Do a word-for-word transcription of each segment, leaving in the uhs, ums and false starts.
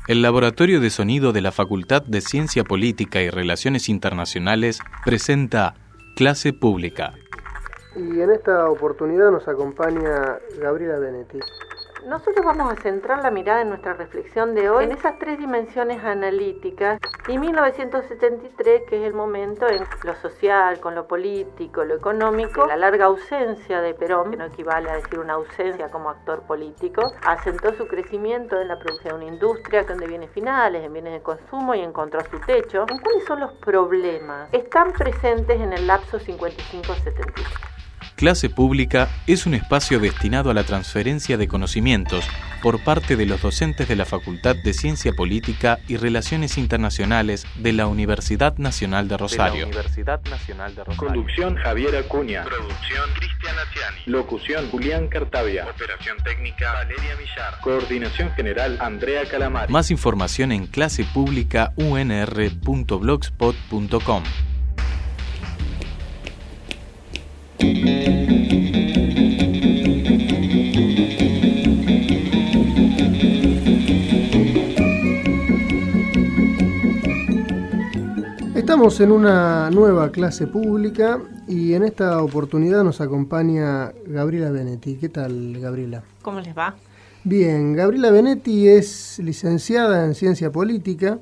El Laboratorio de Sonido de la Facultad de Ciencia Política y Relaciones Internacionales presenta Clase Pública. Y en esta oportunidad nos acompaña Gabriela Benetti. Nosotros vamos a centrar la mirada en nuestra reflexión de hoy en esas tres dimensiones analíticas y mil novecientos setenta y tres, que es el momento en lo social, con lo político, lo económico, la larga ausencia de Perón, que no equivale a decir una ausencia como actor político, asentó su crecimiento en la producción de una industria de bienes finales, en bienes de consumo y encontró su techo. ¿En cuáles son los problemas? Están presentes en el lapso cincuenta y cinco a setenta y tres. Clase Pública es un espacio destinado a la transferencia de conocimientos por parte de los docentes de la Facultad de Ciencia Política y Relaciones Internacionales de la Universidad Nacional de Rosario. De la Universidad Nacional de Rosario. Conducción Javier Acuña. Producción Cristian Aciani. Locución Julián Cartavia. Operación técnica Valeria Villar. Coordinación general Andrea Calamari. Más información en clase pública u n r punto blogspot punto com. Estamos en una nueva clase pública y en esta oportunidad nos acompaña Gabriela Benetti. ¿Qué tal, Gabriela? ¿Cómo les va? Bien, Gabriela Benetti es licenciada en Ciencia Política,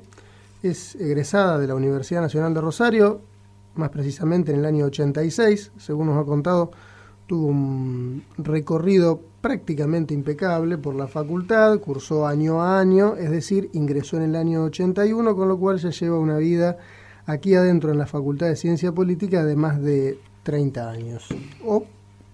es egresada de la Universidad Nacional de Rosario, más precisamente en el año ochenta y seis, según nos ha contado, tuvo un recorrido prácticamente impecable por la facultad, cursó año a año, es decir, ingresó en el año ochenta y uno, con lo cual ya lleva una vida aquí adentro en la Facultad de Ciencia Política de más de treinta años, o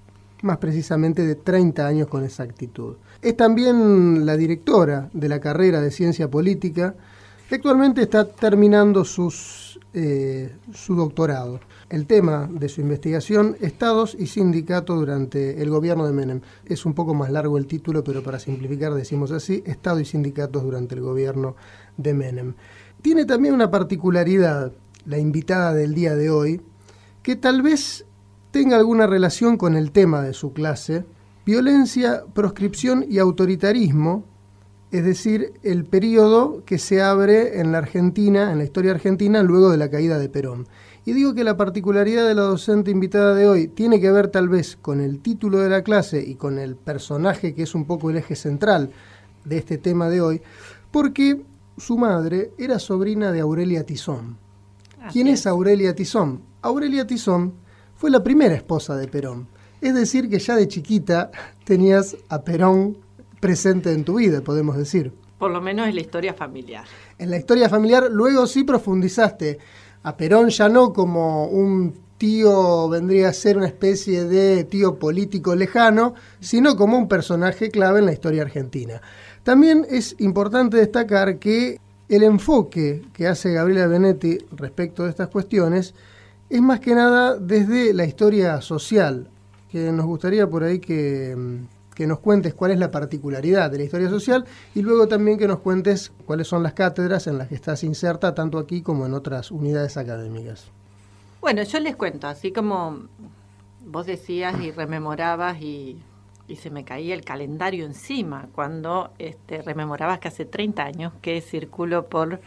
más precisamente de treinta años con exactitud. Es también la directora de la carrera de Ciencia Política, que actualmente está terminando sus, eh, su doctorado. El tema de su investigación, Estados y Sindicatos durante el gobierno de Menem. Es un poco más largo el título, pero para simplificar decimos así, Estado y Sindicatos durante el gobierno de Menem. Tiene también una particularidad, la invitada del día de hoy, que tal vez tenga alguna relación con el tema de su clase: violencia, proscripción y autoritarismo, es decir, el periodo que se abre en la Argentina, en la historia argentina, luego de la caída de Perón. Y digo que la particularidad de la docente invitada de hoy tiene que ver tal vez con el título de la clase y con el personaje que es un poco el eje central de este tema de hoy, porque su madre era sobrina de Aurelia Tizón. ¿Quién es Aurelia Tizón? Aurelia Tizón fue la primera esposa de Perón. Es decir, que ya de chiquita tenías a Perón presente en tu vida, podemos decir. Por lo menos en la historia familiar. En la historia familiar luego sí profundizaste a Perón, ya no como un tío, vendría a ser una especie de tío político lejano, sino como un personaje clave en la historia argentina. También es importante destacar que el enfoque que hace Gabriela Benetti respecto de estas cuestiones es más que nada desde la historia social, que nos gustaría por ahí que, que nos cuentes cuál es la particularidad de la historia social y luego también que nos cuentes cuáles son las cátedras en las que estás inserta, tanto aquí como en otras unidades académicas. Bueno, yo les cuento, así como vos decías y rememorabas y, y se me caía el calendario encima cuando este, rememorabas que hace treinta años que circulo por,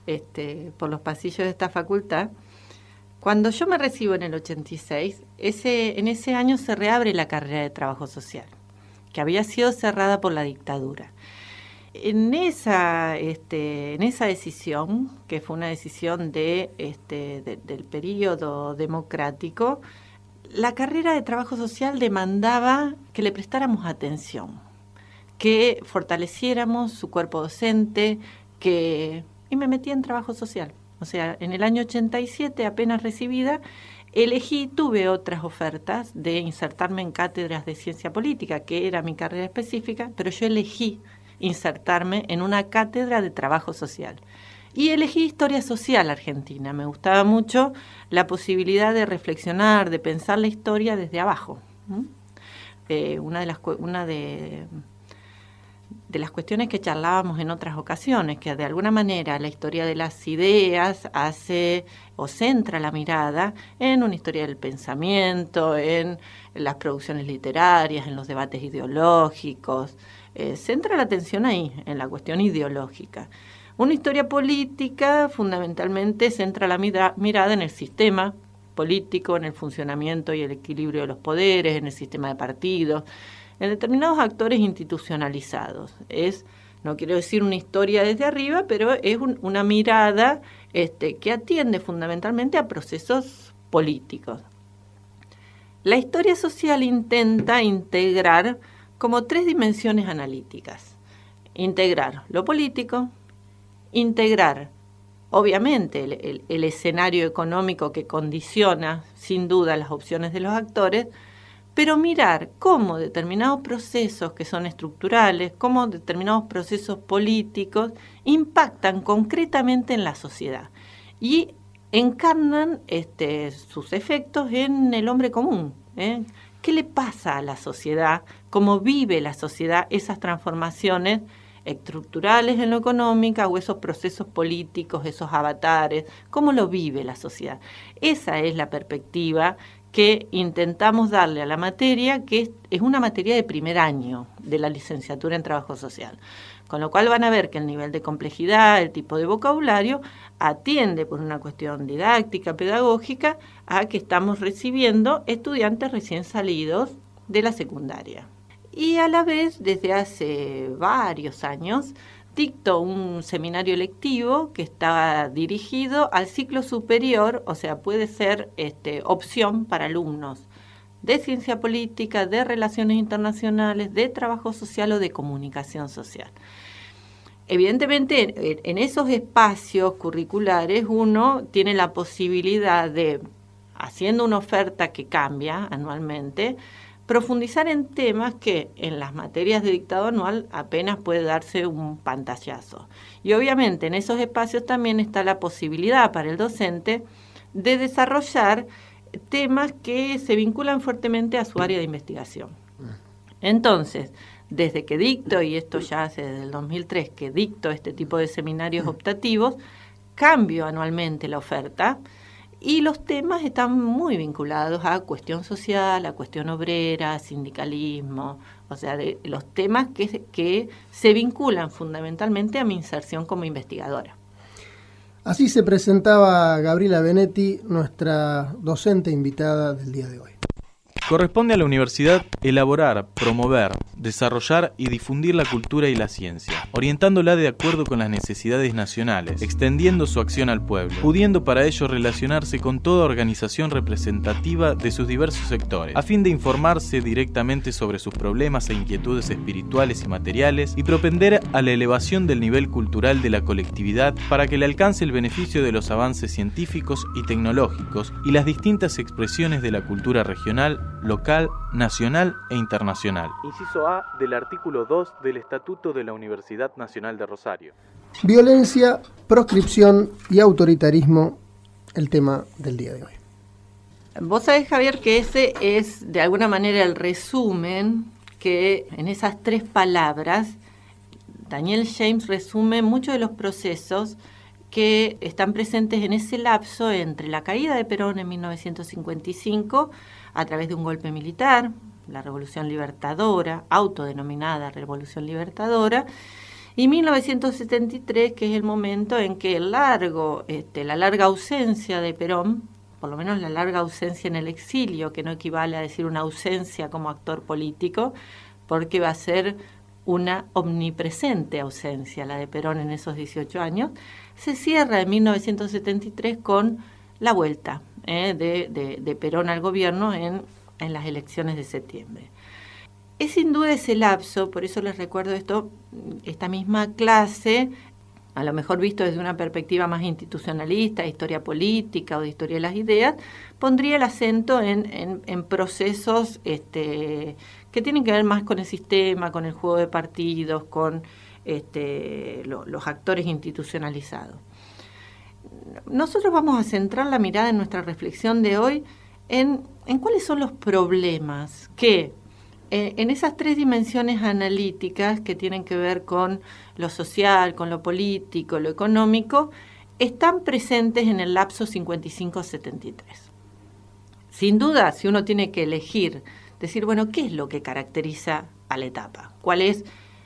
este, por los pasillos de esta facultad. Cuando yo me recibo en el ochenta y seis, ese, en ese año se reabre la carrera de Trabajo Social, que había sido cerrada por la dictadura. En esa, este, en esa decisión, que fue una decisión de, este, de, del periodo democrático, la carrera de Trabajo Social demandaba que le prestáramos atención, que fortaleciéramos su cuerpo docente, que y me metí en Trabajo Social. O sea, en el año ochenta y siete, apenas recibida, elegí, tuve otras ofertas de insertarme en cátedras de Ciencia Política, que era mi carrera específica, pero yo elegí insertarme en una cátedra de Trabajo Social. Y elegí Historia Social Argentina. Me gustaba mucho la posibilidad de reflexionar, de pensar la historia desde abajo. ¿Mm? Eh, una de las una de, de las cuestiones que charlábamos en otras ocasiones, que de alguna manera la historia de las ideas hace o centra la mirada en una historia del pensamiento, en las producciones literarias, en los debates ideológicos, eh, centra la atención ahí, en la cuestión ideológica. Una historia política fundamentalmente centra la mira, mirada en el sistema político, en el funcionamiento y el equilibrio de los poderes, en el sistema de partidos, en determinados actores institucionalizados. Es, no quiero decir una historia desde arriba, pero es un, una mirada este, que atiende fundamentalmente a procesos políticos. La historia social intenta integrar como tres dimensiones analíticas. Integrar lo político, integrar obviamente el, el, el escenario económico que condiciona sin duda las opciones de los actores, pero mirar cómo determinados procesos que son estructurales, cómo determinados procesos políticos impactan concretamente en la sociedad y encarnan este, sus efectos en el hombre común. ¿eh? ¿Qué le pasa a la sociedad? ¿Cómo vive la sociedad esas transformaciones estructurales en lo económico o esos procesos políticos, esos avatares? ¿Cómo lo vive la sociedad? Esa es la perspectiva que intentamos darle a la materia, que es, es una materia de primer año de la licenciatura en Trabajo Social. Con lo cual van a ver que el nivel de complejidad, el tipo de vocabulario, atiende por una cuestión didáctica, pedagógica, a que estamos recibiendo estudiantes recién salidos de la secundaria. Y a la vez, desde hace varios años, dicto un seminario electivo que está dirigido al ciclo superior, o sea, puede ser este, opción para alumnos de ciencia política, de relaciones internacionales, de trabajo social o de comunicación social. Evidentemente, en esos espacios curriculares uno tiene la posibilidad de, haciendo una oferta que cambia anualmente, profundizar en temas que en las materias de dictado anual apenas puede darse un pantallazo. Y obviamente en esos espacios también está la posibilidad para el docente de desarrollar temas que se vinculan fuertemente a su área de investigación. Entonces, desde que dicto, y esto ya hace desde el dos mil tres que dicto este tipo de seminarios optativos, cambio anualmente la oferta, y los temas están muy vinculados a cuestión social, a cuestión obrera, a sindicalismo, o sea, de los temas que, que se vinculan fundamentalmente a mi inserción como investigadora. Así se presentaba Gabriela Benetti, nuestra docente invitada del día de hoy. Corresponde a la universidad elaborar, promover, desarrollar y difundir la cultura y la ciencia, orientándola de acuerdo con las necesidades nacionales, extendiendo su acción al pueblo, pudiendo para ello relacionarse con toda organización representativa de sus diversos sectores, a fin de informarse directamente sobre sus problemas e inquietudes espirituales y materiales y propender a la elevación del nivel cultural de la colectividad para que le alcance el beneficio de los avances científicos y tecnológicos y las distintas expresiones de la cultura regional, local, nacional e internacional. Inciso A del artículo dos del Estatuto de la Universidad Nacional de Rosario. Violencia, proscripción y autoritarismo, el tema del día de hoy. Vos sabés, Javier, que ese es de alguna manera el resumen que en esas tres palabras Daniel James resume muchos de los procesos que están presentes en ese lapso entre la caída de Perón en mil novecientos cincuenta y cinco a través de un golpe militar, la Revolución Libertadora, autodenominada Revolución Libertadora, y mil novecientos setenta y tres, que es el momento en que el largo, este, la larga ausencia de Perón, por lo menos la larga ausencia en el exilio, que no equivale a decir una ausencia como actor político, porque va a ser una omnipresente ausencia la de Perón en esos dieciocho años, se cierra en mil novecientos setenta y tres con la vuelta eh, de, de, de Perón al gobierno en, en las elecciones de septiembre. Es sin duda ese lapso, por eso les recuerdo esto, esta misma clase, a lo mejor visto desde una perspectiva más institucionalista, de historia política o de historia de las ideas, pondría el acento en, en, en procesos este, que tienen que ver más con el sistema, con el juego de partidos, con este, lo, los actores institucionalizados. Nosotros vamos a centrar la mirada en nuestra reflexión de hoy en, en cuáles son los problemas que eh, en esas tres dimensiones analíticas que tienen que ver con lo social, con lo político, lo económico, están presentes en el lapso cincuenta y cinco a setenta y tres. Sin duda, si uno tiene que elegir, decir, bueno, ¿qué es lo que caracteriza a la etapa? ¿Cuál es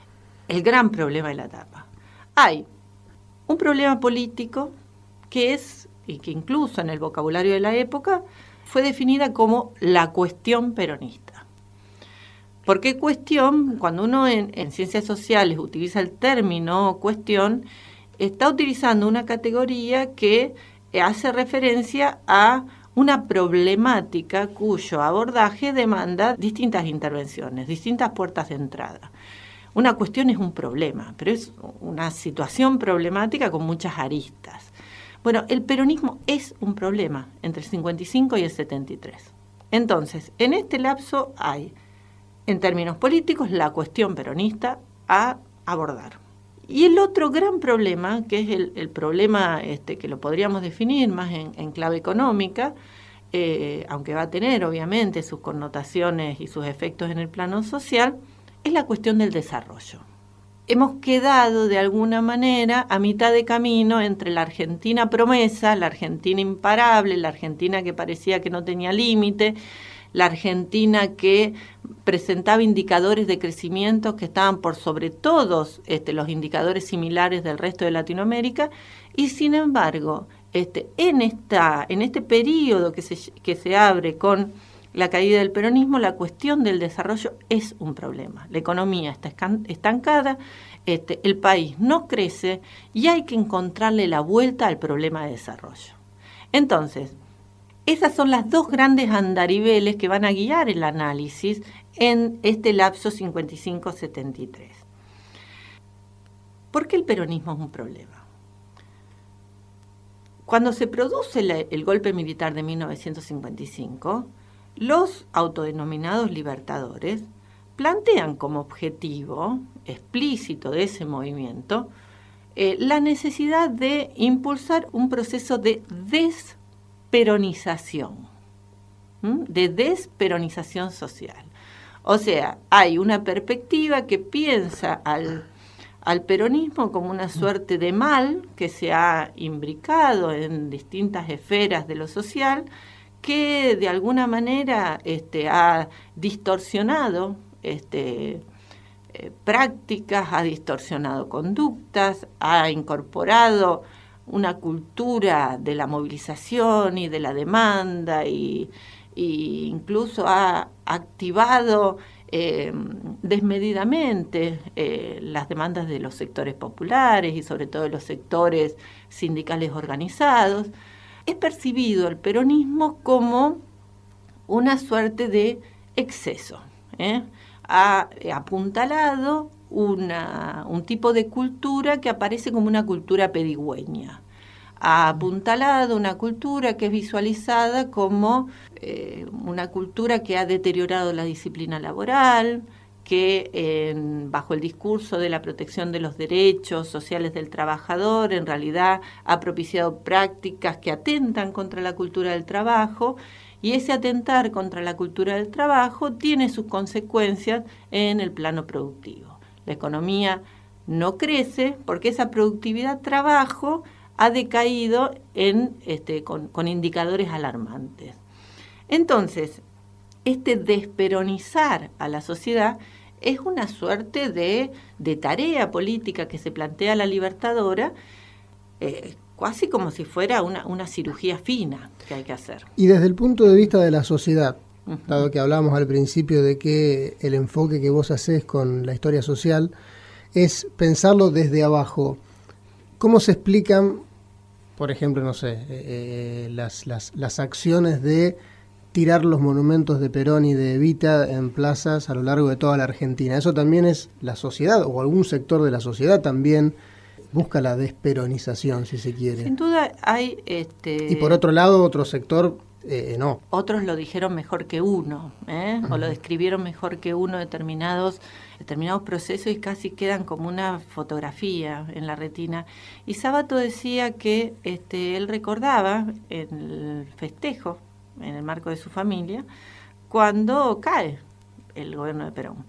el gran problema de la etapa. Hay un problema político que es, y que incluso en el vocabulario de la época, fue definida como la cuestión peronista. ¿Por qué cuestión? Cuando uno en, en ciencias sociales utiliza el término cuestión, está utilizando una categoría que hace referencia a una problemática cuyo abordaje demanda distintas intervenciones, distintas puertas de entrada. Una cuestión es un problema, pero es una situación problemática con muchas aristas. Bueno, el peronismo es un problema entre el cincuenta y cinco y el setenta y tres. Entonces, en este lapso hay, en términos políticos, la cuestión peronista a abordar. Y el otro gran problema, que es el, el problema este, que lo podríamos definir más en, en clave económica, eh, aunque va a tener obviamente sus connotaciones y sus efectos en el plano social, es la cuestión del desarrollo. Hemos quedado de alguna manera a mitad de camino entre la Argentina promesa, la Argentina imparable, la Argentina que parecía que no tenía límite, la Argentina que presentaba indicadores de crecimiento que estaban por sobre todos este, los indicadores similares del resto de Latinoamérica, y sin embargo, este, en, esta, en este periodo que se, que se abre con la caída del peronismo, la cuestión del desarrollo es un problema. La economía está estancada, este, el país no crece y hay que encontrarle la vuelta al problema de desarrollo. Entonces, esas son las dos grandes andariveles que van a guiar el análisis en este lapso cincuenta y cinco a setenta y tres. ¿Por qué el peronismo es un problema? Cuando se produce la, el golpe militar de mil novecientos cincuenta y cinco, los autodenominados libertadores plantean como objetivo explícito de ese movimiento eh, la necesidad de impulsar un proceso de desperonización, ¿m? de desperonización social. O sea, hay una perspectiva que piensa al, al peronismo como una suerte de mal que se ha imbricado en distintas esferas de lo social, que de alguna manera este, ha distorsionado este, eh, prácticas, ha distorsionado conductas, ha incorporado una cultura de la movilización y de la demanda y, y incluso ha activado eh, desmedidamente eh, las demandas de los sectores populares y sobre todo de los sectores sindicales organizados. Es percibido el peronismo como una suerte de exceso. ¿eh? Ha apuntalado una, un tipo de cultura que aparece como una cultura pedigüeña. Ha apuntalado una cultura que es visualizada como eh, una cultura que ha deteriorado la disciplina laboral, que eh, bajo el discurso de la protección de los derechos sociales del trabajador, en realidad ha propiciado prácticas que atentan contra la cultura del trabajo, y ese atentar contra la cultura del trabajo tiene sus consecuencias en el plano productivo. La economía no crece porque esa productividad trabajo ha decaído en, este, con, con indicadores alarmantes. Entonces, este desperonizar a la sociedad es una suerte de, de tarea política que se plantea la Libertadora, eh, casi como si fuera una, una cirugía fina que hay que hacer. Y desde el punto de vista de la sociedad, uh-huh. dado que hablábamos al principio de que el enfoque que vos hacés con la historia social es pensarlo desde abajo, ¿cómo se explican, por ejemplo, no sé, eh, las, las, las acciones de tirar los monumentos de Perón y de Evita en plazas a lo largo de toda la Argentina? Eso también es la sociedad, o algún sector de la sociedad también busca la desperonización, si se quiere. Sin duda hay... Este, y por otro lado, otro sector, eh, no. Otros lo dijeron mejor que uno, ¿eh? Uh-huh. o lo describieron mejor que uno determinados, determinados procesos y casi quedan como una fotografía en la retina. Y Sábato decía que este, él recordaba en el festejo, en el marco de su familia, cuando cae el gobierno de Perón.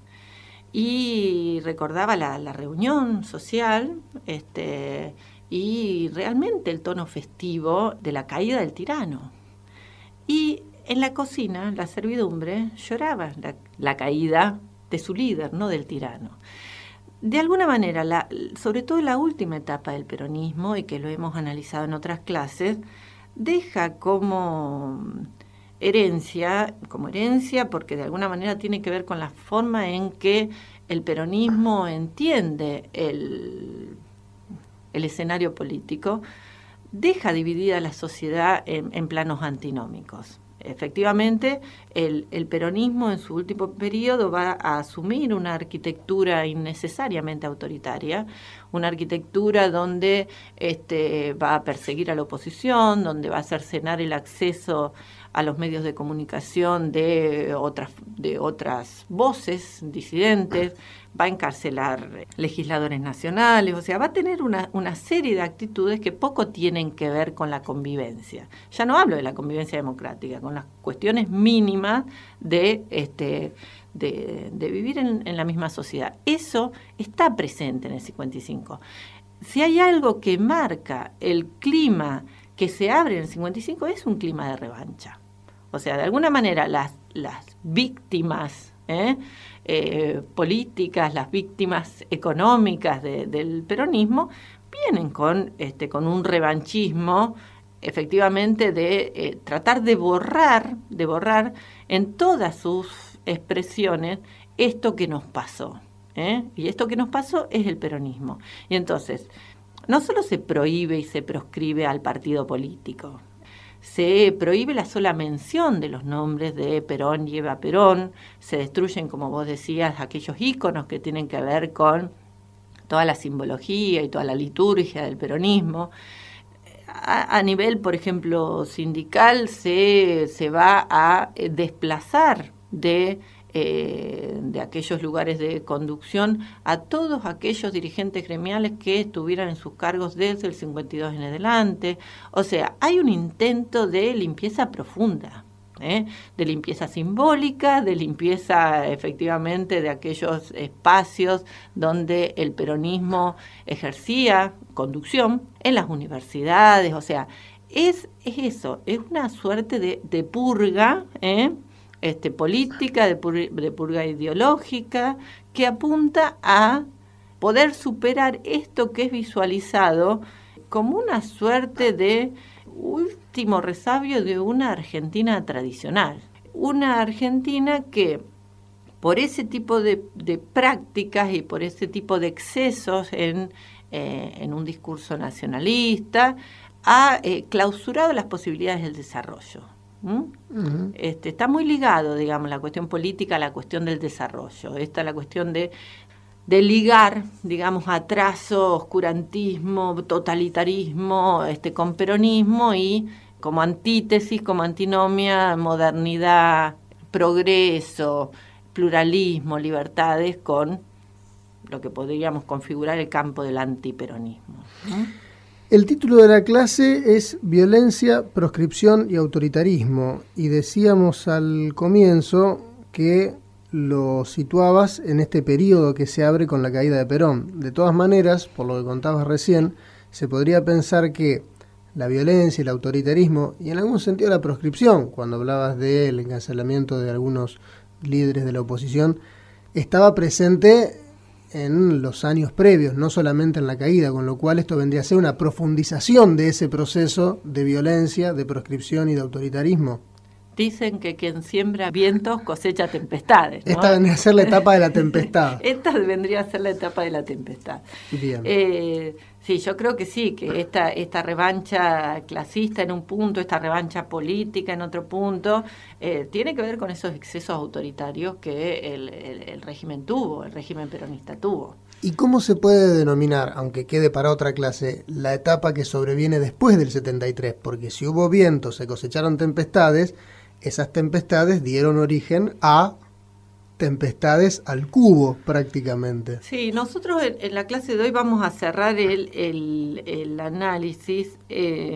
Y recordaba la, la reunión social este, y realmente el tono festivo de la caída del tirano. Y en la cocina, la servidumbre lloraba la, la caída de su líder, no del tirano. de alguna manera, la, sobre todo la última etapa del peronismo, y que lo hemos analizado en otras clases, deja como herencia, como herencia, porque de alguna manera tiene que ver con la forma en que el peronismo entiende el, el escenario político, deja dividida la sociedad en, en planos antinómicos. Efectivamente, el, el peronismo en su último periodo va a asumir una arquitectura innecesariamente autoritaria, una arquitectura donde este, va a perseguir a la oposición, donde va a cercenar el acceso a los medios de comunicación de otras, de otras voces disidentes, va a encarcelar legisladores nacionales, o sea, va a tener una, una serie de actitudes que poco tienen que ver con la convivencia. Ya no hablo de la convivencia democrática, con las cuestiones mínimas de, este, de, de vivir en, en la misma sociedad. Eso está presente en el cincuenta y cinco. Si hay algo que marca el clima que se abre en el cincuenta y cinco, es un clima de revancha. O sea, de alguna manera las, las víctimas ¿eh? Eh, políticas, las víctimas económicas de, del peronismo, vienen con, este, con un revanchismo, efectivamente, de eh, tratar de borrar, de borrar en todas sus expresiones esto que nos pasó. ¿eh? Y esto que nos pasó es el peronismo. Y entonces, no solo se prohíbe y se proscribe al partido político, se prohíbe la sola mención de los nombres de Perón y Eva Perón, se destruyen, como vos decías, aquellos íconos que tienen que ver con toda la simbología y toda la liturgia del peronismo. A, a nivel, por ejemplo, sindical, se, se va a desplazar de... Eh, de aquellos lugares de conducción a todos aquellos dirigentes gremiales que estuvieran en sus cargos desde el cincuenta y dos en adelante. O sea, hay un intento de limpieza profunda, ¿eh? de limpieza simbólica, de limpieza efectivamente de aquellos espacios donde el peronismo ejercía conducción en las universidades. O sea, es, es eso, es una suerte de, de purga, ¿eh? Este, política, de, pur, de purga ideológica, que apunta a poder superar esto que es visualizado como una suerte de último resabio de una Argentina tradicional. Una Argentina que, por ese tipo de, de prácticas y por ese tipo de excesos en, eh, en un discurso nacionalista, ha eh, clausurado las posibilidades del desarrollo. ¿Mm? Uh-huh. Este, está muy ligado, digamos, la cuestión política a la cuestión del desarrollo. Esta es la cuestión de, de ligar, digamos, atraso, oscurantismo, totalitarismo, este, con peronismo y como antítesis, como antinomia, modernidad, progreso, pluralismo, libertades, con lo que podríamos configurar el campo del antiperonismo. ¿Mm? El título de la clase es Violencia, Proscripción y Autoritarismo, y decíamos al comienzo que lo situabas en este periodo que se abre con la caída de Perón. De todas maneras, por lo que contabas recién, se podría pensar que la violencia, el autoritarismo y en algún sentido la proscripción, cuando hablabas del encarcelamiento de algunos líderes de la oposición, estaba presente en los años previos, no solamente en la caída, con lo cual esto vendría a ser una profundización de ese proceso de violencia, de proscripción y de autoritarismo. Dicen que quien siembra vientos cosecha tempestades, ¿no? Esta vendría a ser la etapa de la tempestad. Esta vendría a ser la etapa de la tempestad. Bien. Eh, sí, yo creo que sí, que esta, esta revancha clasista en un punto, esta revancha política en otro punto, eh, tiene que ver con esos excesos autoritarios que el, el, el régimen tuvo, el régimen peronista tuvo. ¿Y cómo se puede denominar, aunque quede para otra clase, la etapa que sobreviene después del setenta y tres? Porque si hubo vientos, se cosecharon tempestades, esas tempestades dieron origen a tempestades al cubo prácticamente. Sí, nosotros en, en la clase de hoy vamos a cerrar el, el, el análisis. Eh,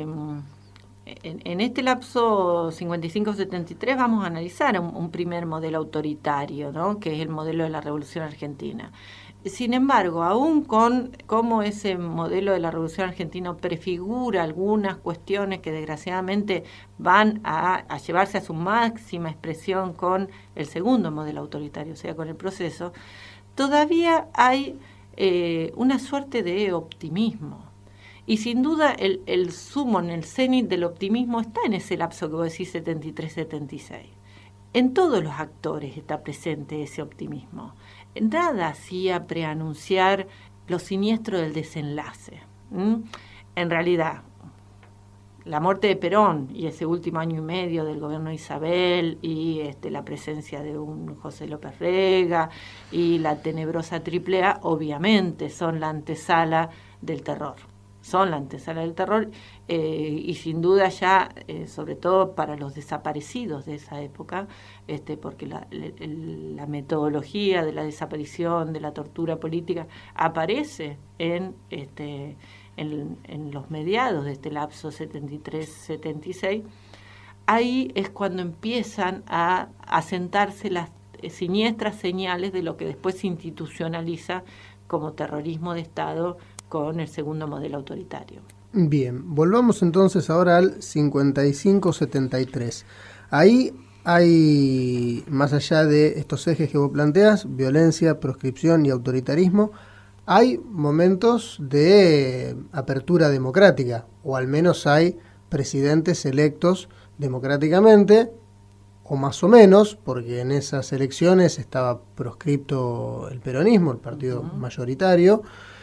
en, en este lapso cincuenta y cinco setenta y tres vamos a analizar un, un primer modelo autoritario, ¿no? Que es el modelo de la Revolución Argentina. Sin embargo, aún con cómo ese modelo de la Revolución Argentina prefigura algunas cuestiones que desgraciadamente van a, a llevarse a su máxima expresión con el segundo modelo autoritario, o sea, con el proceso, todavía hay eh, una suerte de optimismo. Y sin duda el, el sumo, en el cenit del optimismo está en ese lapso que vos decís, setenta y tres setenta y seis. En todos los actores está presente ese optimismo. Nada hacía preanunciar lo siniestro del desenlace. ¿Mm? En realidad, la muerte de Perón y ese último año y medio del gobierno de Isabel y este, la presencia de un José López Rega y la tenebrosa Triple A, obviamente son la antesala del terror. Son la antesala del terror eh, y sin duda ya, eh, sobre todo para los desaparecidos de esa época, este, porque la, la, la metodología de la desaparición, de la tortura política, aparece en, este, en, en los mediados de este lapso setenta y tres setenta y seis. Ahí es cuando empiezan a asentarse las siniestras señales de lo que después se institucionaliza como terrorismo de Estado con el segundo modelo autoritario. Bien, volvamos entonces ahora al cincuenta y cinco setenta y tres. Ahí hay, más allá de estos ejes que vos planteas, violencia, proscripción y autoritarismo, hay momentos de apertura democrática, o al menos hay presidentes electos democráticamente, o más o menos, porque en esas elecciones estaba proscripto el peronismo, el partido uh-huh. mayoritario.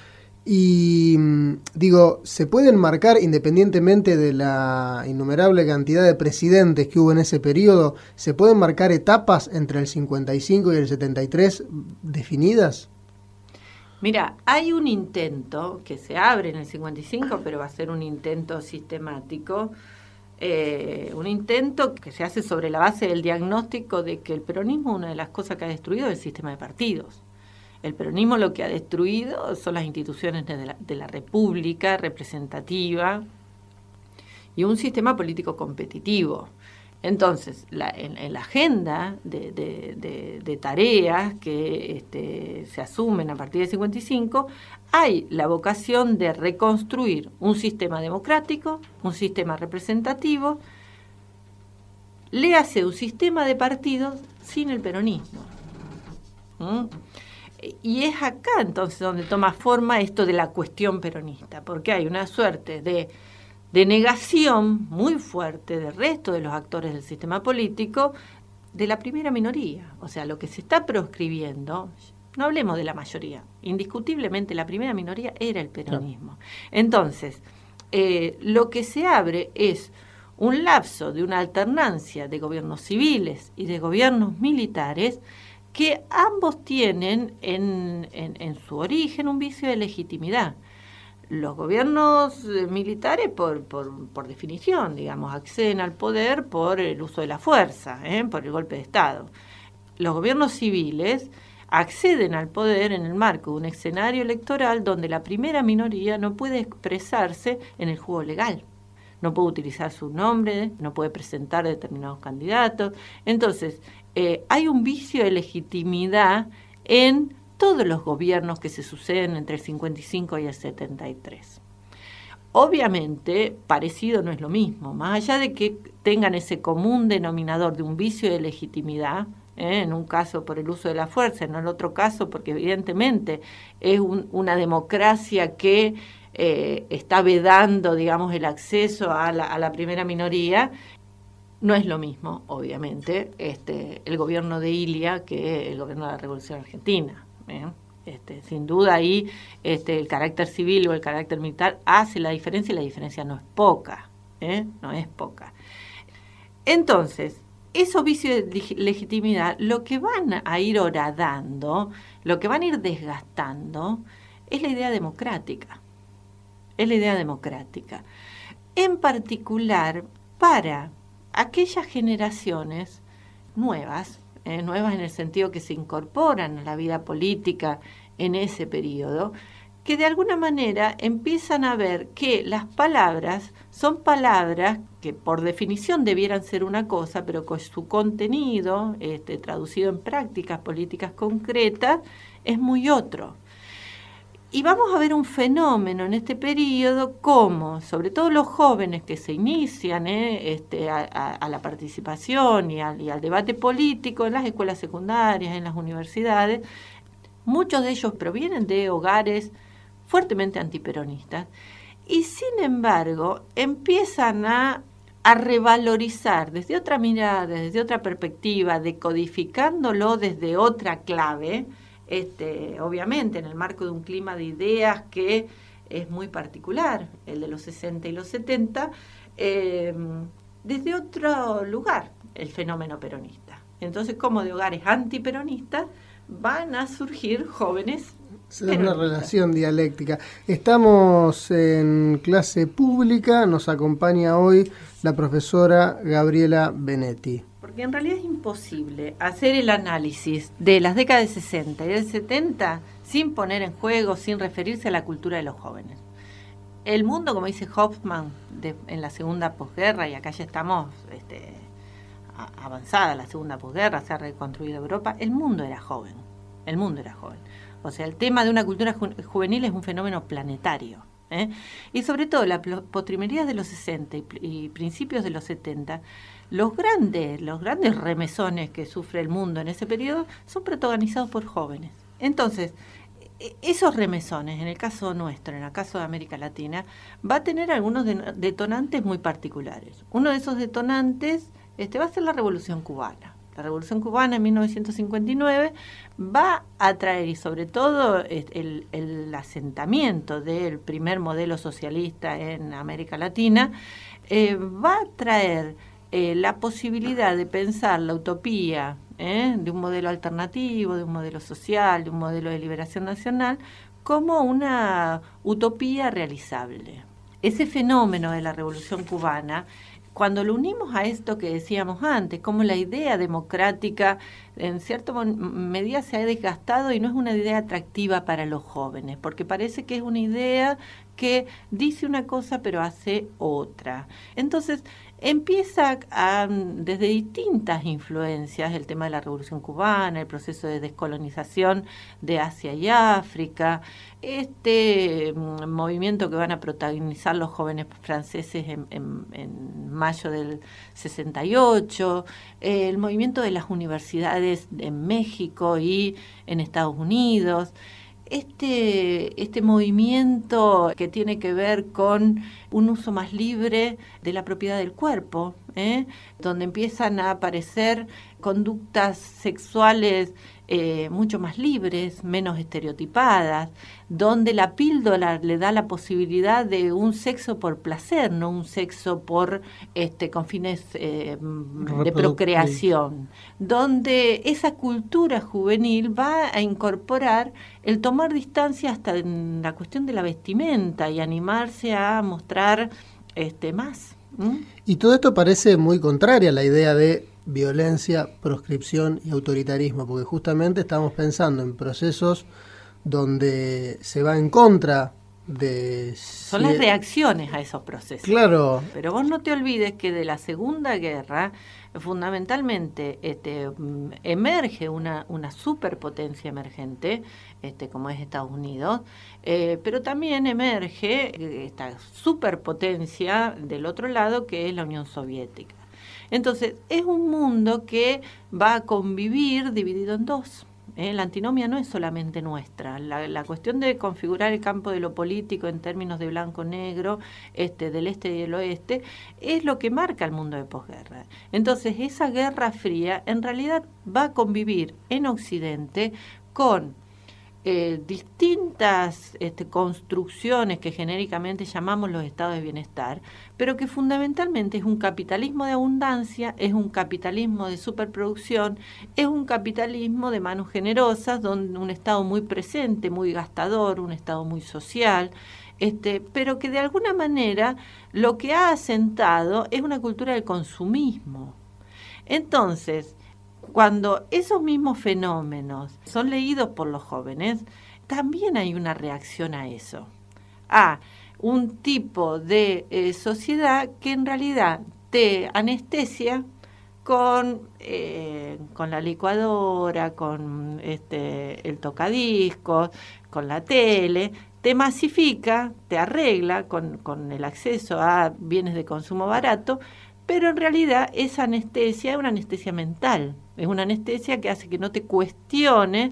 Y digo, ¿se pueden marcar, independientemente de la innumerable cantidad de presidentes que hubo en ese periodo, se pueden marcar etapas entre el cincuenta y cinco y el setenta y tres definidas? Mira, hay un intento que se abre en el cincuenta y cinco, pero va a ser un intento sistemático, eh, un intento que se hace sobre la base del diagnóstico de que el peronismo, una de las cosas que ha destruido es el sistema de partidos. El peronismo lo que ha destruido son las instituciones de la, de la república representativa y un sistema político competitivo. Entonces, la, en, en la agenda de, de, de, de tareas que este, se asumen a partir del cincuenta y cinco, hay la vocación de reconstruir un sistema democrático, un sistema representativo, léase un sistema de partidos sin el peronismo. ¿Mm? Y es acá entonces donde toma forma esto de la cuestión peronista, porque hay una suerte de, de negación muy fuerte del resto de los actores del sistema político de la primera minoría. O sea, lo que se está proscribiendo, no hablemos de la mayoría, indiscutiblemente la primera minoría era el peronismo. Entonces, eh, lo que se abre es un lapso de una alternancia de gobiernos civiles y de gobiernos militares que ambos tienen en, en, en su origen un vicio de legitimidad. Los gobiernos militares, por, por, por definición, digamos, acceden al poder por el uso de la fuerza, ¿eh? por el golpe de Estado. Los gobiernos civiles acceden al poder en el marco de un escenario electoral donde la primera minoría no puede expresarse en el juego legal. No puede utilizar su nombre, no puede presentar determinados candidatos. Entonces, eh, hay un vicio de legitimidad en todos los gobiernos que se suceden entre el cincuenta y cinco y el setenta y tres. Obviamente, parecido no es lo mismo. Más allá de que tengan ese común denominador de un vicio de legitimidad, ¿eh? en un caso por el uso de la fuerza, en el otro caso porque evidentemente es un, una democracia que eh, está vedando, digamos, el acceso a la, a la primera minoría. No es lo mismo, obviamente, este, el gobierno de Ilia que el gobierno de la Revolución Argentina. ¿eh? Este, sin duda ahí este, el carácter civil o el carácter militar hace la diferencia y la diferencia no es poca, ¿eh? no es poca. Entonces, esos vicios de legitimidad lo que van a ir horadando, lo que van a ir desgastando es la idea democrática, es la idea democrática. En particular para aquellas generaciones nuevas, Eh, nuevas en el sentido que se incorporan a la vida política en ese periodo, que de alguna manera empiezan a ver que las palabras son palabras que por definición debieran ser una cosa, pero con su contenido, este, traducido en prácticas políticas concretas, es muy otro. Y vamos a ver un fenómeno en este periodo como, sobre todo los jóvenes que se inician eh, este, a, a, a la participación y al, y al debate político en las escuelas secundarias, en las universidades, muchos de ellos provienen de hogares fuertemente antiperonistas, y sin embargo empiezan a, a revalorizar desde otra mirada, desde otra perspectiva, decodificándolo desde otra clave, este, obviamente en el marco de un clima de ideas que es muy particular, el de los sesenta y los setenta, eh, desde otro lugar el fenómeno peronista. Entonces, como de hogares antiperonistas van a surgir jóvenes Es una relación dialéctica. Estamos en clase pública, nos acompaña hoy la profesora Gabriela Benetti. Porque en realidad es imposible hacer el análisis de las décadas de sesenta y del setenta sin poner en juego, sin referirse a la cultura de los jóvenes. El mundo, como dice Hoffman, de, en la segunda posguerra, y acá ya estamos este, a, avanzada la segunda posguerra, se ha reconstruido Europa, el mundo era joven, el mundo era joven. O sea, el tema de una cultura ju- juvenil es un fenómeno planetario, ¿eh? Y sobre todo, la postrimería de los sesenta y, y principios de los setenta, los grandes, los grandes remesones que sufre el mundo en ese periodo son protagonizados por jóvenes. Entonces, esos remesones, en el caso nuestro, en el caso de América Latina, va a tener algunos de- detonantes muy particulares. Uno de esos detonantes este, va a ser la Revolución Cubana. La Revolución Cubana en mil novecientos cincuenta y nueve va a traer, y sobre todo el, el asentamiento del primer modelo socialista en América Latina, eh, va a traer eh, la posibilidad de pensar la utopía ¿eh? de un modelo alternativo, de un modelo social, de un modelo de liberación nacional, como una utopía realizable. Ese fenómeno de la Revolución Cubana, cuando lo unimos a esto que decíamos antes, como la idea democrática en cierta medida se ha desgastado y no es una idea atractiva para los jóvenes, porque parece que es una idea que dice una cosa pero hace otra. Entonces empieza a, desde distintas influencias, el tema de la Revolución Cubana, el proceso de descolonización de Asia y África, este mm, movimiento que van a protagonizar los jóvenes franceses en, en, en mayo del sesenta y ocho, eh, el movimiento de las universidades en México y en Estados Unidos, Este, este movimiento que tiene que ver con un uso más libre de la propiedad del cuerpo, ¿eh? donde empiezan a aparecer conductas sexuales eh, mucho más libres, menos estereotipadas, donde la píldora le da la posibilidad de un sexo por placer, no un sexo por este con fines eh, de procreación, donde esa cultura juvenil va a incorporar el tomar distancia hasta en la cuestión de la vestimenta y animarse a mostrar este más. ¿Mm? Y todo esto parece muy contraria a la idea de violencia, proscripción y autoritarismo, porque justamente estamos pensando en procesos donde se va en contra de... Son las reacciones a esos procesos. Claro. Pero vos no te olvides que de la Segunda Guerra, fundamentalmente este, emerge una, una superpotencia emergente, este, como es Estados Unidos, eh, pero también emerge esta superpotencia del otro lado, que es la Unión Soviética. Entonces, es un mundo que va a convivir dividido en dos. ¿eh? La antinomia no es solamente nuestra. La, la cuestión de configurar el campo de lo político en términos de blanco-negro, este, del este y del oeste, es lo que marca el mundo de posguerra. Entonces, esa Guerra Fría en realidad va a convivir en Occidente con Eh, distintas este, construcciones que genéricamente llamamos los estados de bienestar, pero que fundamentalmente es un capitalismo de abundancia, es un capitalismo de superproducción, es un capitalismo de manos generosas, donde un estado muy presente, muy gastador, un estado muy social, este, pero que de alguna manera lo que ha asentado es una cultura del consumismo. Entonces, cuando esos mismos fenómenos son leídos por los jóvenes, también hay una reacción a eso, a un tipo de eh, sociedad que en realidad te anestesia con, eh, con la licuadora, con este, el tocadiscos, con la tele, te masifica, te arregla con, con el acceso a bienes de consumo barato, pero en realidad esa anestesia es una anestesia mental, es una anestesia que hace que no te cuestiones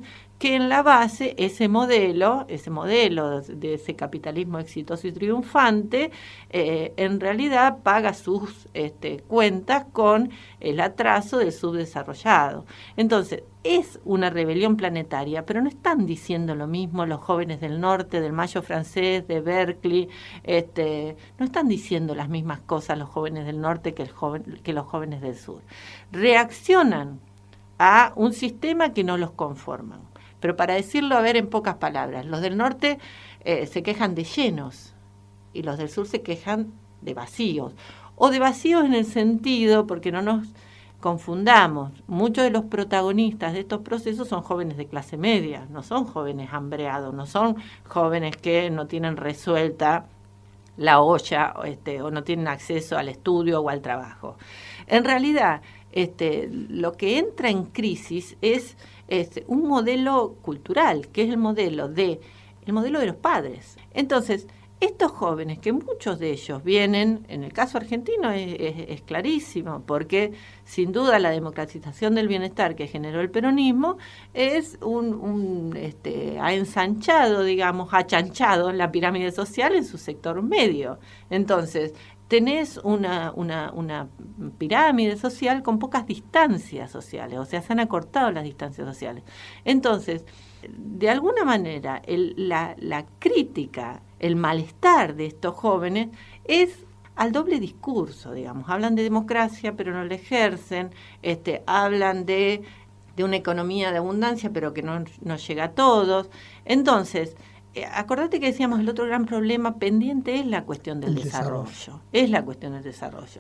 que en la base ese modelo, ese modelo de ese capitalismo exitoso y triunfante, eh, en realidad paga sus este, cuentas con el atraso del subdesarrollado. Entonces, es una rebelión planetaria, pero no están diciendo lo mismo los jóvenes del norte, del Mayo francés, de Berkeley, este, no están diciendo las mismas cosas los jóvenes del norte que, el joven, que los jóvenes del sur. Reaccionan a un sistema que no los conforma. Pero para decirlo, a ver, en pocas palabras, los del norte eh, se quejan de llenos y los del sur se quejan de vacíos. O de vacíos en el sentido, porque no nos confundamos, muchos de los protagonistas de estos procesos son jóvenes de clase media, no son jóvenes hambreados, no son jóvenes que no tienen resuelta la olla este, o no tienen acceso al estudio o al trabajo. En realidad, este, lo que entra en crisis es Es un modelo cultural, que es el modelo de el modelo de los padres. Entonces, estos jóvenes, que muchos de ellos vienen, en el caso argentino es, es, es clarísimo, porque sin duda la democratización del bienestar que generó el peronismo es un, un este, ha ensanchado, digamos, ha chanchado en la pirámide social en su sector medio. Entonces, tenés una, una, una pirámide social con pocas distancias sociales, o sea, se han acortado las distancias sociales. Entonces, de alguna manera, el, la, la crítica, el malestar de estos jóvenes es al doble discurso, digamos. Hablan de democracia, pero no la ejercen, este, hablan de, de una economía de abundancia, pero que no, no llega a todos. Entonces, Eh, acordate que decíamos el otro gran problema pendiente es la cuestión del desarrollo. desarrollo, es la cuestión del desarrollo.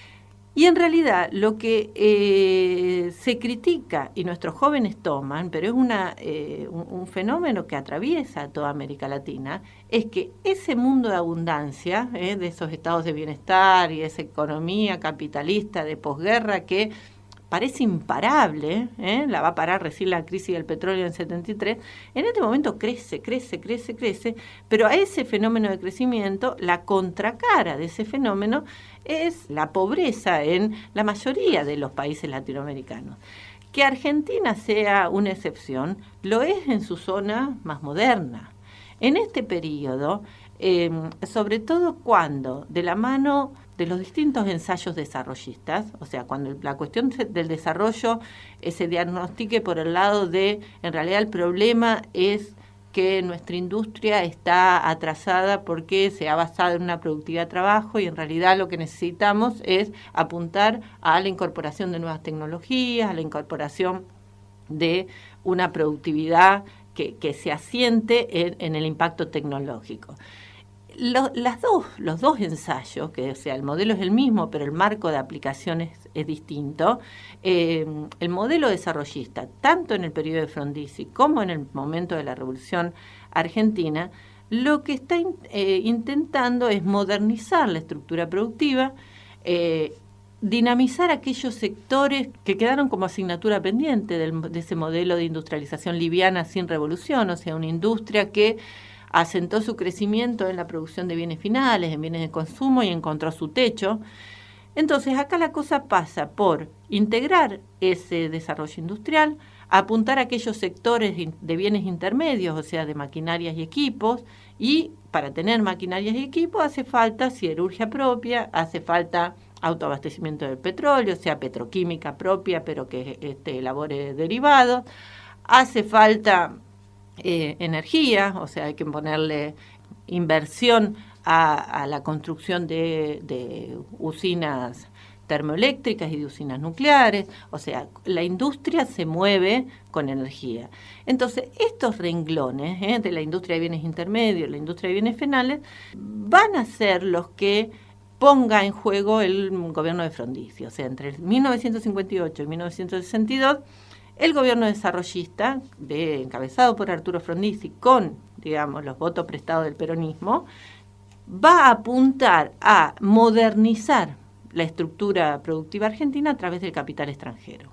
Y en realidad lo que eh, se critica y nuestros jóvenes toman, pero es una, eh, un, un fenómeno que atraviesa a toda América Latina, es que ese mundo de abundancia, eh, de esos estados de bienestar y esa economía capitalista de posguerra que parece imparable, ¿eh? La va a parar recién la crisis del petróleo en setenta y tres, en este momento crece, crece, crece, crece, pero a ese fenómeno de crecimiento, la contracara de ese fenómeno es la pobreza en la mayoría de los países latinoamericanos. Que Argentina sea una excepción, lo es en su zona más moderna. En este periodo, eh, sobre todo cuando, de la mano de los distintos ensayos desarrollistas, o sea, cuando la cuestión del desarrollo eh, se diagnostique por el lado de, en realidad el problema es que nuestra industria está atrasada porque se ha basado en una productividad de trabajo y en realidad lo que necesitamos es apuntar a la incorporación de nuevas tecnologías, a la incorporación de una productividad que, que se asiente en, en el impacto tecnológico. Lo, las dos, los dos ensayos, que o sea, el modelo es el mismo, pero el marco de aplicaciones es distinto, eh, el modelo desarrollista, tanto en el periodo de Frondizi como en el momento de la Revolución Argentina, lo que está eh, intentando es modernizar la estructura productiva, eh, dinamizar aquellos sectores que quedaron como asignatura pendiente del, de ese modelo de industrialización liviana sin revolución, o sea, una industria que asentó su crecimiento en la producción de bienes finales, en bienes de consumo y encontró su techo. Entonces, acá la cosa pasa por integrar ese desarrollo industrial, apuntar a aquellos sectores de bienes intermedios, o sea, de maquinarias y equipos, y para tener maquinarias y equipos hace falta siderurgia propia, hace falta autoabastecimiento del petróleo, o sea, petroquímica propia, pero que este, elabore derivados, hace falta Eh, energía, o sea, hay que ponerle inversión a, a la construcción de, de usinas termoeléctricas y de usinas nucleares, o sea, la industria se mueve con energía. Entonces, estos renglones eh, de la industria de bienes intermedios, la industria de bienes finales, van a ser los que ponga en juego el gobierno de Frondizi, o sea, entre mil novecientos cincuenta y ocho y mil novecientos sesenta y dos, el gobierno desarrollista, de, encabezado por Arturo Frondizi, con, digamos, los votos prestados del peronismo, va a apuntar a modernizar la estructura productiva argentina a través del capital extranjero.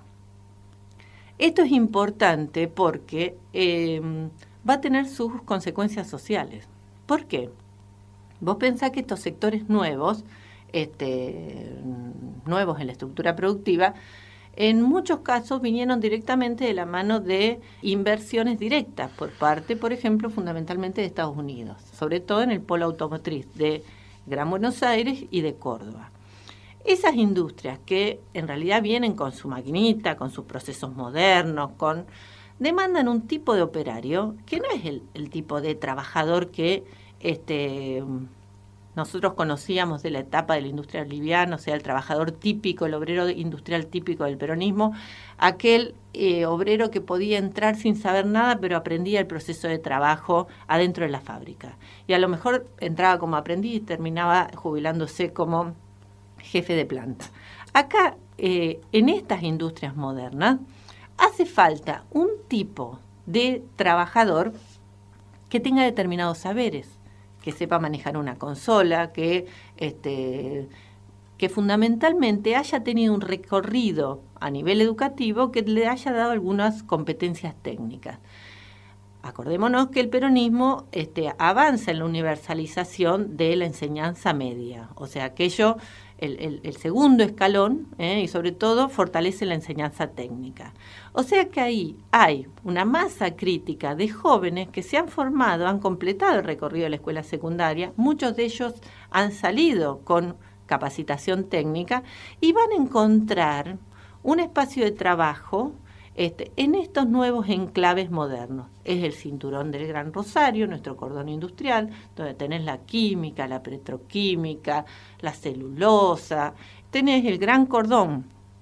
Esto es importante porque eh, va a tener sus consecuencias sociales. ¿Por qué? Vos pensás que estos sectores nuevos, este, nuevos en la estructura productiva, en muchos casos vinieron directamente de la mano de inversiones directas por parte, por ejemplo, fundamentalmente de Estados Unidos, sobre todo en el polo automotriz de Gran Buenos Aires y de Córdoba. Esas industrias que en realidad vienen con su maquinita, con sus procesos modernos, con demandan un tipo de operario que no es el, el tipo de trabajador que este, nosotros conocíamos de la etapa de la industria liviana, o sea, el trabajador típico, el obrero industrial típico del peronismo, aquel eh, obrero que podía entrar sin saber nada, pero aprendía el proceso de trabajo adentro de la fábrica. Y a lo mejor entraba como aprendiz y terminaba jubilándose como jefe de planta. Acá, eh, en estas industrias modernas, hace falta un tipo de trabajador que tenga determinados saberes, que sepa manejar una consola, que, este, que fundamentalmente haya tenido un recorrido a nivel educativo que le haya dado algunas competencias técnicas. Acordémonos que el peronismo este, avanza en la universalización de la enseñanza media, o sea, aquello, el, el, el segundo escalón, eh, y sobre todo fortalece la enseñanza técnica. O sea que ahí hay una masa crítica de jóvenes que se han formado, han completado el recorrido de la escuela secundaria, muchos de ellos han salido con capacitación técnica y van a encontrar un espacio de trabajo Este, en estos nuevos enclaves modernos. Es el cinturón del Gran Rosario, nuestro cordón industrial, donde tenés la química, la petroquímica, la celulosa, tenés el gran cordón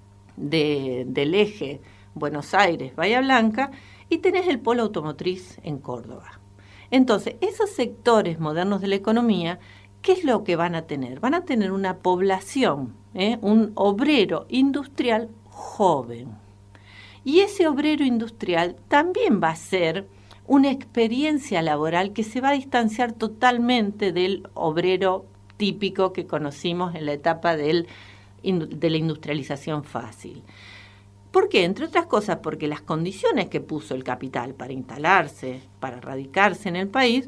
de, del eje Buenos Aires-Bahía Blanca y tenés el polo automotriz en Córdoba. Entonces, esos sectores modernos de la economía, ¿qué es lo que van a tener? Van a tener una población, ¿eh? un obrero industrial joven. Y ese obrero industrial también va a ser una experiencia laboral que se va a distanciar totalmente del obrero típico que conocimos en la etapa del, de la industrialización fácil. ¿Por qué? Entre otras cosas, porque las condiciones que puso el capital para instalarse, para radicarse en el país,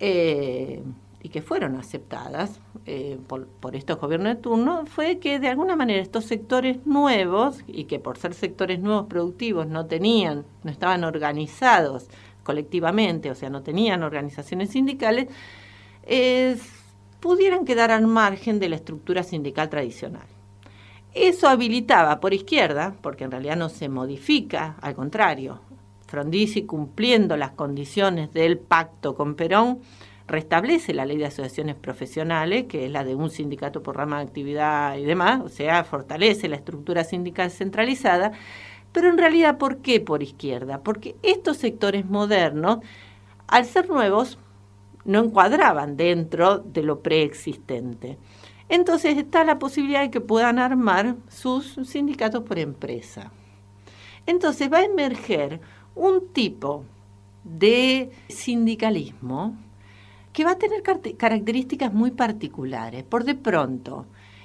eh, y que fueron aceptadas eh, por, por estos gobiernos de turno, fue que de alguna manera estos sectores nuevos, y que por ser sectores nuevos productivos no tenían, no estaban organizados colectivamente, o sea, no tenían organizaciones sindicales, eh, pudieran quedar al margen de la estructura sindical tradicional. Eso habilitaba por izquierda, porque en realidad no se modifica, al contrario, Frondizi, cumpliendo las condiciones del pacto con Perón, restablece la ley de asociaciones profesionales, que es la de un sindicato por rama de actividad y demás, o sea, fortalece la estructura sindical centralizada, pero en realidad, ¿por qué por izquierda? Porque estos sectores modernos, al ser nuevos, no encuadraban dentro de lo preexistente. Entonces está la posibilidad de que puedan armar sus sindicatos por empresa. Entonces va a emerger un tipo de sindicalismo que va a tener características muy particulares. Por de pronto,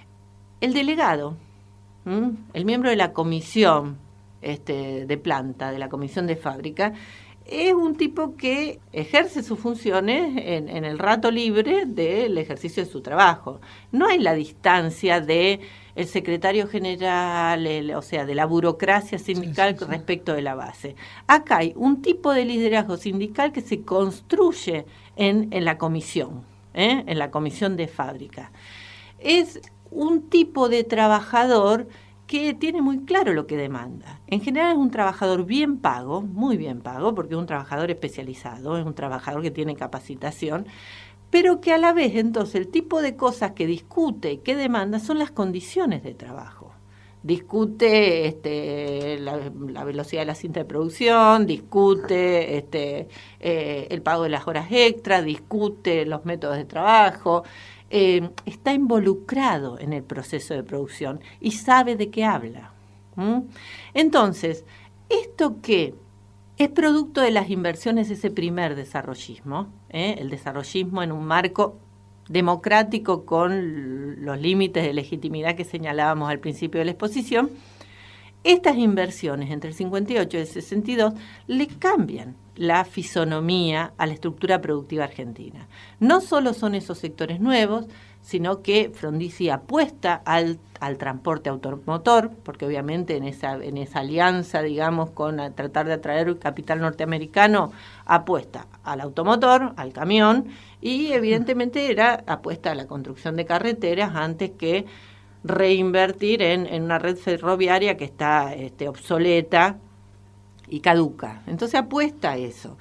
el delegado, ¿m? el miembro de la comisión este, de planta, de la comisión de fábrica, es un tipo que ejerce sus funciones en, en el rato libre del ejercicio de su trabajo. No hay la distancia de el secretario general, el, o sea, de la burocracia sindical sí, sí, sí. respecto de la base. Acá hay un tipo de liderazgo sindical que se construye en, en la comisión, ¿eh? en la comisión de fábrica. Es un tipo de trabajador que tiene muy claro lo que demanda. En general es un trabajador bien pago, muy bien pago, porque es un trabajador especializado, es un trabajador que tiene capacitación, pero que a la vez, entonces, el tipo de cosas que discute y que demanda son las condiciones de trabajo. Discute este, la, la velocidad de la cinta de producción, discute este, eh, el pago de las horas extras, discute los métodos de trabajo, eh, está involucrado en el proceso de producción y sabe de qué habla. ¿Mm? Entonces, esto que es producto de las inversiones de ese primer desarrollismo, ¿eh? el desarrollismo en un marco democrático con los límites de legitimidad que señalábamos al principio de la exposición, Estas inversiones entre el cincuenta y ocho y el sesenta y dos le cambian la fisonomía a la estructura productiva argentina. No solo son esos sectores nuevos, sino que Frondizi apuesta al, al transporte automotor, porque obviamente en esa, en esa alianza, digamos, con a tratar de atraer capital norteamericano, apuesta al automotor, al camión, y evidentemente era apuesta a la construcción de carreteras antes que reinvertir en, en una red ferroviaria que está este, obsoleta y caduca. Entonces apuesta a eso.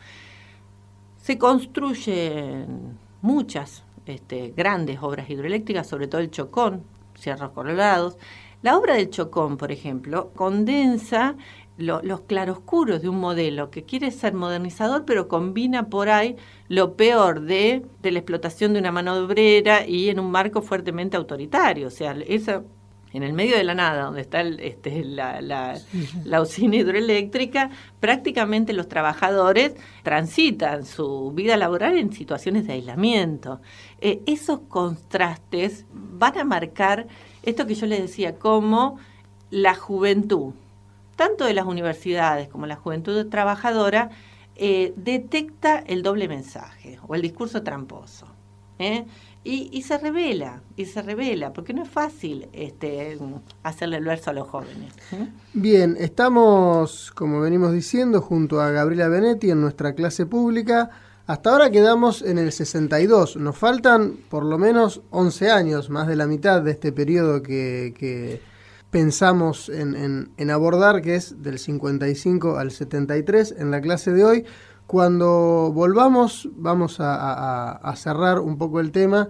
Se construyen muchas este, grandes obras hidroeléctricas, sobre todo el Chocón, Cerros Colorados. La obra del Chocón, por ejemplo, condensa lo, los claroscuros de un modelo que quiere ser modernizador, pero combina por ahí lo peor de, de la explotación de una mano obrera y en un marco fuertemente autoritario. O sea, esa... en el medio de la nada, donde está el, este, la, la, la usina hidroeléctrica, prácticamente los trabajadores transitan su vida laboral en situaciones de aislamiento. Eh, esos contrastes van a marcar esto que yo les decía, como la juventud, tanto de las universidades como la juventud trabajadora, eh, detecta el doble mensaje o el discurso tramposo, ¿eh? Y, y se revela, y se revela, porque no es fácil este, hacerle el verso a los jóvenes. ¿eh? Bien, estamos, como venimos diciendo, junto a Gabriela Benetti en nuestra clase pública. Hasta ahora quedamos en el sesenta y dos. Nos faltan por lo menos once años, más de la mitad de este periodo que, que pensamos en, en, en abordar, que es del cincuenta y cinco al setenta y tres en la clase de hoy. Cuando volvamos vamos a, a, a cerrar un poco el tema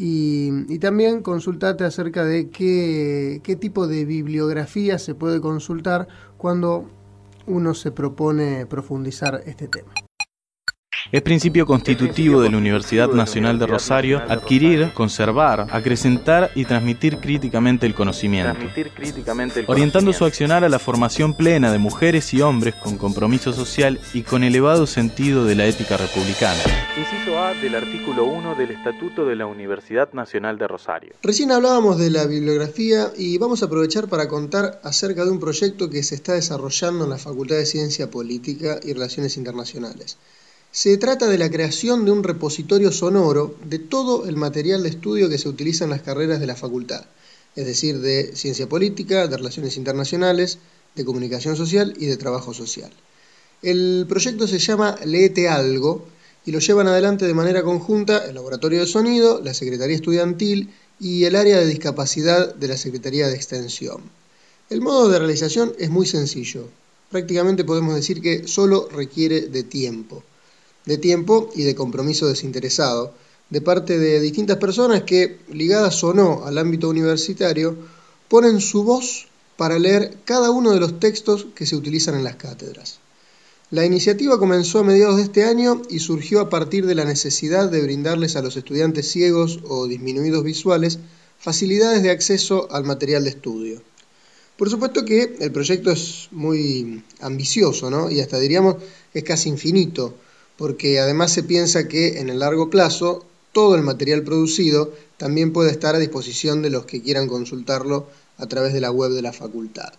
y, y también consultarte acerca de qué, qué tipo de bibliografía se puede consultar cuando uno se propone profundizar este tema. Es principio constitutivo de la Universidad Nacional de Rosario adquirir, conservar, acrecentar y transmitir críticamente el conocimiento, orientando su accionar a la formación plena de mujeres y hombres con compromiso social y con elevado sentido de la ética republicana. Inciso A del artículo uno del Estatuto de la Universidad Nacional de Rosario. Recién hablábamos de la bibliografía y vamos a aprovechar para contar acerca de un proyecto que se está desarrollando en la Facultad de Ciencia Política y Relaciones Internacionales. Se trata de la creación de un repositorio sonoro de todo el material de estudio que se utiliza en las carreras de la facultad, es decir, de Ciencia Política, de Relaciones Internacionales, de Comunicación Social y de Trabajo Social. El proyecto se llama Léete Algo y lo llevan adelante de manera conjunta el Laboratorio de Sonido, la Secretaría Estudiantil y el área de discapacidad de la Secretaría de Extensión. El modo de realización es muy sencillo. Prácticamente podemos decir que solo requiere de tiempo. de tiempo y de compromiso desinteresado, de parte de distintas personas que, ligadas o no al ámbito universitario, ponen su voz para leer cada uno de los textos que se utilizan en las cátedras. La iniciativa comenzó a mediados de este año y surgió a partir de la necesidad de brindarles a los estudiantes ciegos o disminuidos visuales facilidades de acceso al material de estudio. Por supuesto que el proyecto es muy ambicioso, ¿no? Y hasta diríamos es casi infinito, porque además se piensa que en el largo plazo todo el material producido también puede estar a disposición de los que quieran consultarlo a través de la web de la facultad.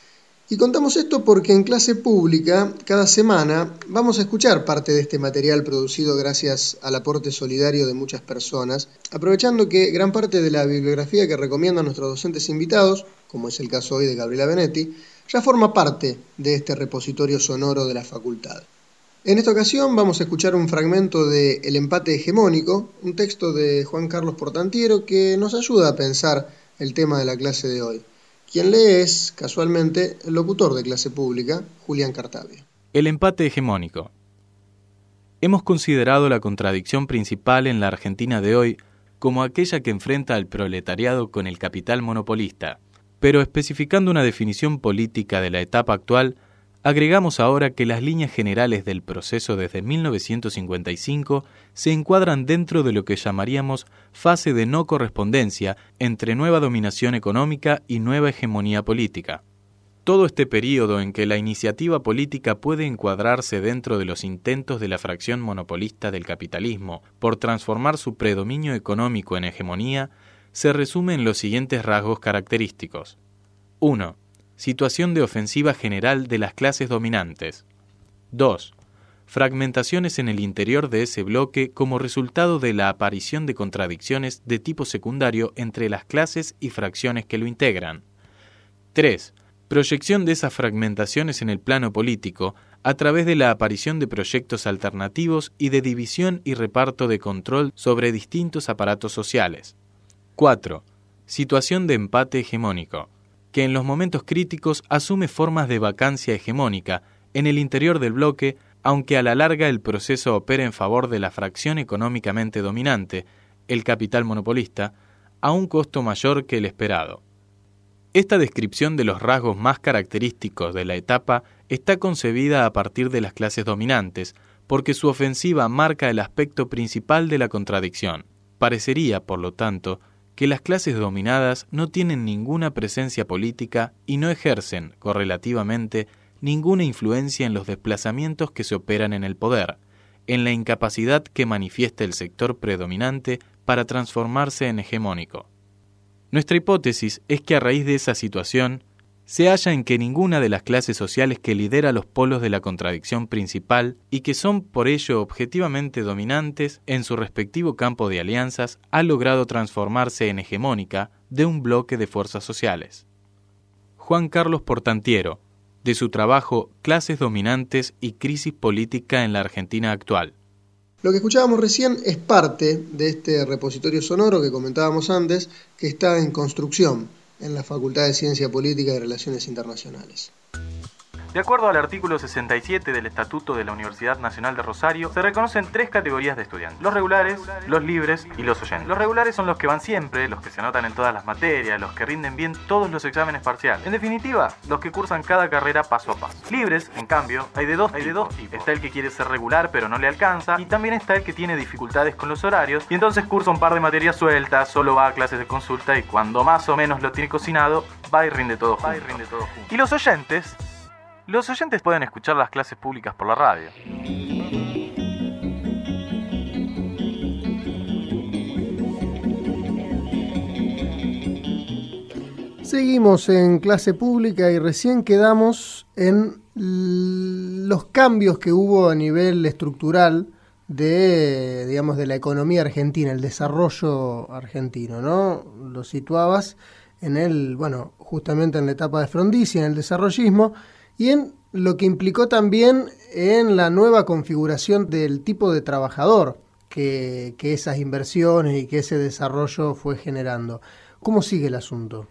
Y contamos esto porque en clase pública, cada semana, vamos a escuchar parte de este material producido gracias al aporte solidario de muchas personas, aprovechando que gran parte de la bibliografía que recomiendan nuestros docentes invitados, como es el caso hoy de Gabriela Benetti, ya forma parte de este repositorio sonoro de la facultad. En esta ocasión vamos a escuchar un fragmento de El empate hegemónico, un texto de Juan Carlos Portantiero que nos ayuda a pensar el tema de la clase de hoy. Quien lee es, casualmente, el locutor de clase pública, Julián Cartavia. El empate hegemónico. Hemos considerado la contradicción principal en la Argentina de hoy como aquella que enfrenta al proletariado con el capital monopolista, pero especificando una definición política de la etapa actual, agregamos ahora que las líneas generales del proceso desde mil novecientos cincuenta y cinco se encuadran dentro de lo que llamaríamos fase de no correspondencia entre nueva dominación económica y nueva hegemonía política. Todo este período en que la iniciativa política puede encuadrarse dentro de los intentos de la fracción monopolista del capitalismo por transformar su predominio económico en hegemonía, se resume en los siguientes rasgos característicos. uno. Situación de ofensiva general de las clases dominantes. dos. Fragmentaciones en el interior de ese bloque como resultado de la aparición de contradicciones de tipo secundario entre las clases y fracciones que lo integran. tres. Proyección de esas fragmentaciones en el plano político a través de la aparición de proyectos alternativos y de división y reparto de control sobre distintos aparatos sociales. cuatro. Situación de empate hegemónico, que en los momentos críticos asume formas de vacancia hegemónica en el interior del bloque, aunque a la larga el proceso opera en favor de la fracción económicamente dominante, el capital monopolista, a un costo mayor que el esperado. Esta descripción de los rasgos más característicos de la etapa está concebida a partir de las clases dominantes, porque su ofensiva marca el aspecto principal de la contradicción. Parecería, por lo tanto, que las clases dominadas no tienen ninguna presencia política y no ejercen, correlativamente, ninguna influencia en los desplazamientos que se operan en el poder, en la incapacidad que manifiesta el sector predominante para transformarse en hegemónico. Nuestra hipótesis es que a raíz de esa situación, se halla en que ninguna de las clases sociales que lidera los polos de la contradicción principal y que son por ello objetivamente dominantes en su respectivo campo de alianzas ha logrado transformarse en hegemónica de un bloque de fuerzas sociales. Juan Carlos Portantiero, de su trabajo Clases dominantes y crisis política en la Argentina actual. Lo que escuchábamos recién es parte de este repositorio sonoro que comentábamos antes, que está en construcción en la Facultad de Ciencia Política y Relaciones Internacionales. De acuerdo al artículo sesenta y siete del Estatuto de la Universidad Nacional de Rosario, se reconocen tres categorías de estudiantes: los regulares, los libres y los oyentes. Los regulares son los que van siempre, los que se anotan en todas las materias, los que rinden bien todos los exámenes parciales. En definitiva, los que cursan cada carrera paso a paso. Libres, en cambio, hay de dos, hay de dos tipos. Está el que quiere ser regular pero no le alcanza, y también está el que tiene dificultades con los horarios, y entonces cursa un par de materias sueltas, solo va a clases de consulta, y cuando más o menos lo tiene cocinado, va y rinde todo junto. Va y rinde todo junto. Y los oyentes... Los oyentes pueden escuchar las clases públicas por la radio. Seguimos en clase pública y recién quedamos en los cambios que hubo a nivel estructural de, digamos, de la economía argentina, el desarrollo argentino, ¿no? Lo situabas en el, bueno, justamente en la etapa de Frondizi, en el desarrollismo, y en lo que implicó también en la nueva configuración del tipo de trabajador que, que esas inversiones y que ese desarrollo fue generando. ¿Cómo sigue el asunto?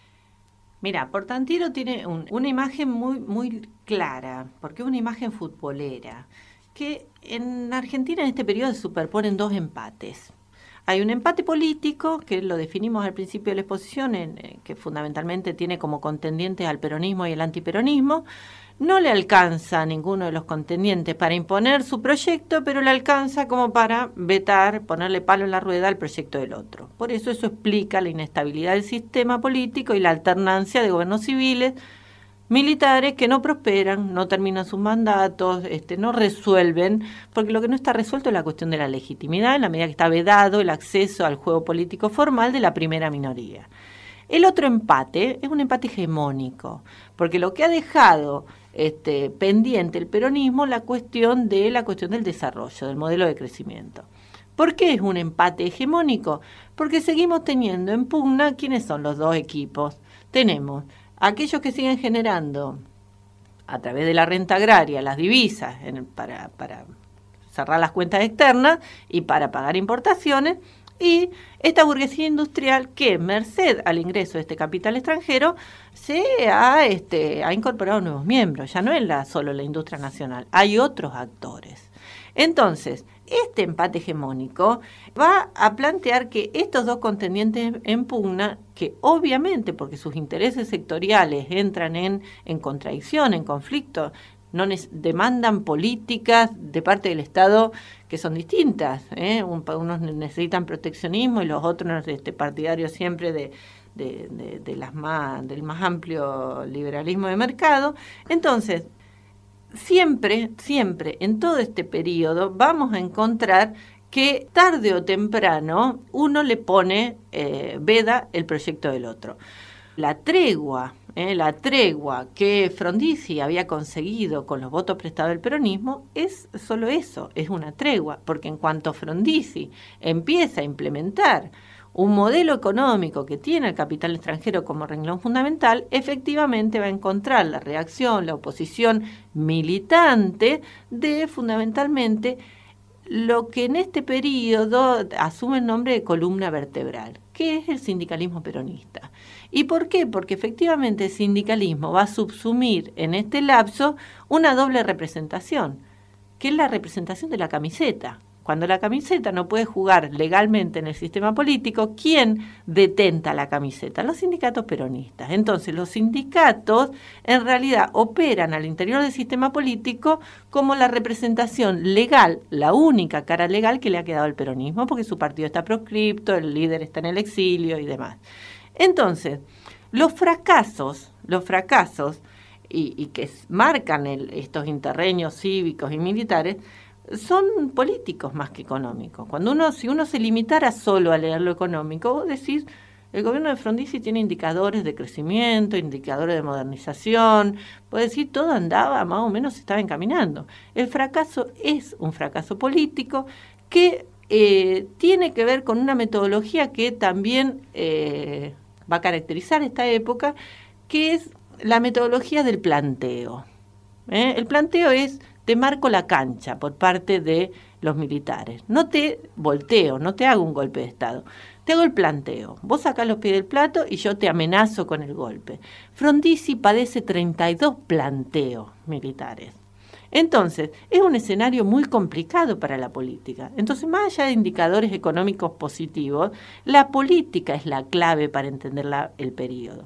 Mira, Portantiero tiene un, una imagen muy, muy clara, porque es una imagen futbolera, que en Argentina en este periodo se superponen dos empates. Hay un empate político, que lo definimos al principio de la exposición, en, eh, que fundamentalmente tiene como contendientes al peronismo y el antiperonismo. No le alcanza a ninguno de los contendientes para imponer su proyecto, pero le alcanza como para vetar, ponerle palo en la rueda al proyecto del otro. Por eso eso explica la inestabilidad del sistema político y la alternancia de gobiernos civiles, militares que no prosperan, no terminan sus mandatos, este, no resuelven, porque lo que no está resuelto es la cuestión de la legitimidad, en la medida que está vedado el acceso al juego político formal de la primera minoría. El otro empate es un empate hegemónico, porque lo que ha dejado este, pendiente el peronismo la cuestión de la cuestión del desarrollo, del modelo de crecimiento. ¿Por qué es un empate hegemónico? Porque seguimos teniendo en pugna quiénes son los dos equipos. Tenemos aquellos que siguen generando a través de la renta agraria las divisas en, para, para cerrar las cuentas externas y para pagar importaciones, y esta burguesía industrial que, merced al ingreso de este capital extranjero, se ha, este, ha incorporado nuevos miembros. Ya no es la, solo la industria nacional, hay otros actores. Entonces, este empate hegemónico va a plantear que estos dos contendientes en pugna, que obviamente porque sus intereses sectoriales entran en, en contradicción, en conflicto, no ne- demandan políticas de parte del Estado que son distintas, ¿eh? Un, unos necesitan proteccionismo y los otros este, partidarios siempre de, de, de, de las más, del más amplio liberalismo de mercado. Entonces, siempre, siempre, en todo este periodo vamos a encontrar que tarde o temprano uno le pone, eh, veda el proyecto del otro. La tregua eh, la tregua que Frondizi había conseguido con los votos prestados del peronismo es solo eso, es una tregua, porque en cuanto Frondizi empieza a implementar un modelo económico que tiene el capital extranjero como renglón fundamental, efectivamente va a encontrar la reacción, la oposición militante de fundamentalmente lo que en este periodo asume el nombre de columna vertebral, que es el sindicalismo peronista. ¿Y por qué? Porque efectivamente el sindicalismo va a subsumir en este lapso una doble representación, que es la representación de la camiseta. Cuando la camiseta no puede jugar legalmente en el sistema político, ¿quién detenta la camiseta? Los sindicatos peronistas. Entonces, los sindicatos en realidad operan al interior del sistema político como la representación legal, la única cara legal que le ha quedado al peronismo, porque su partido está proscripto, el líder está en el exilio y demás. Entonces, los fracasos, los fracasos y, y que marcan el, estos interreños cívicos y militares, son políticos más que económicos. Cuando uno, si uno se limitara solo a leer lo económico, vos decís, el gobierno de Frondizi tiene indicadores de crecimiento, indicadores de modernización, vos decís, todo andaba, más o menos se estaba encaminando. El fracaso es un fracaso político que eh, tiene que ver con una metodología que también eh, va a caracterizar esta época, que es la metodología del planteo. ¿Eh? El planteo es: te marco la cancha por parte de los militares. No te volteo, no te hago un golpe de Estado. Te hago el planteo. Vos sacás los pies del plato y yo te amenazo con el golpe. Frondizi padece treinta y dos planteos militares. Entonces, es un escenario muy complicado para la política. Entonces, más allá de indicadores económicos positivos, la política es la clave para entender la, el periodo.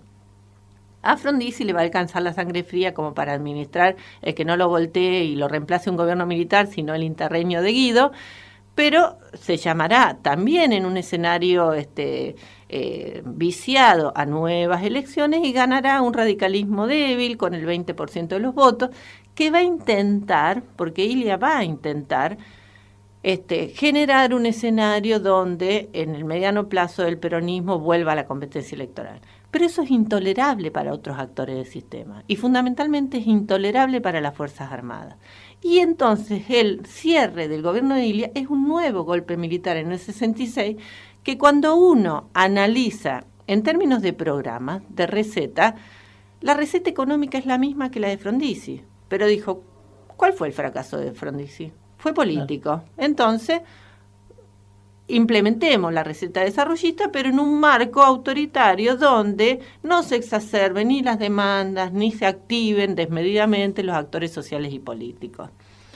A Frondizi le va a alcanzar la sangre fría como para administrar el que no lo voltee y lo reemplace un gobierno militar, sino el interreño de Guido, pero se llamará también en un escenario este, eh, viciado a nuevas elecciones y ganará un radicalismo débil con el veinte por ciento de los votos, que va a intentar, porque Ilia va a intentar, Este, generar un escenario donde en el mediano plazo el peronismo vuelva a la competencia electoral. Pero eso es intolerable para otros actores del sistema y fundamentalmente es intolerable para las Fuerzas Armadas. Y entonces el cierre del gobierno de Ilia es un nuevo golpe militar en el sesenta y seis que cuando uno analiza en términos de programas, de receta, la receta económica es la misma que la de Frondizi. Pero dijo, ¿cuál fue el fracaso de Frondizi? Fue político. Entonces, implementemos la receta desarrollista, pero en un marco autoritario donde no se exacerben ni las demandas, ni se activen desmedidamente los actores sociales y políticos.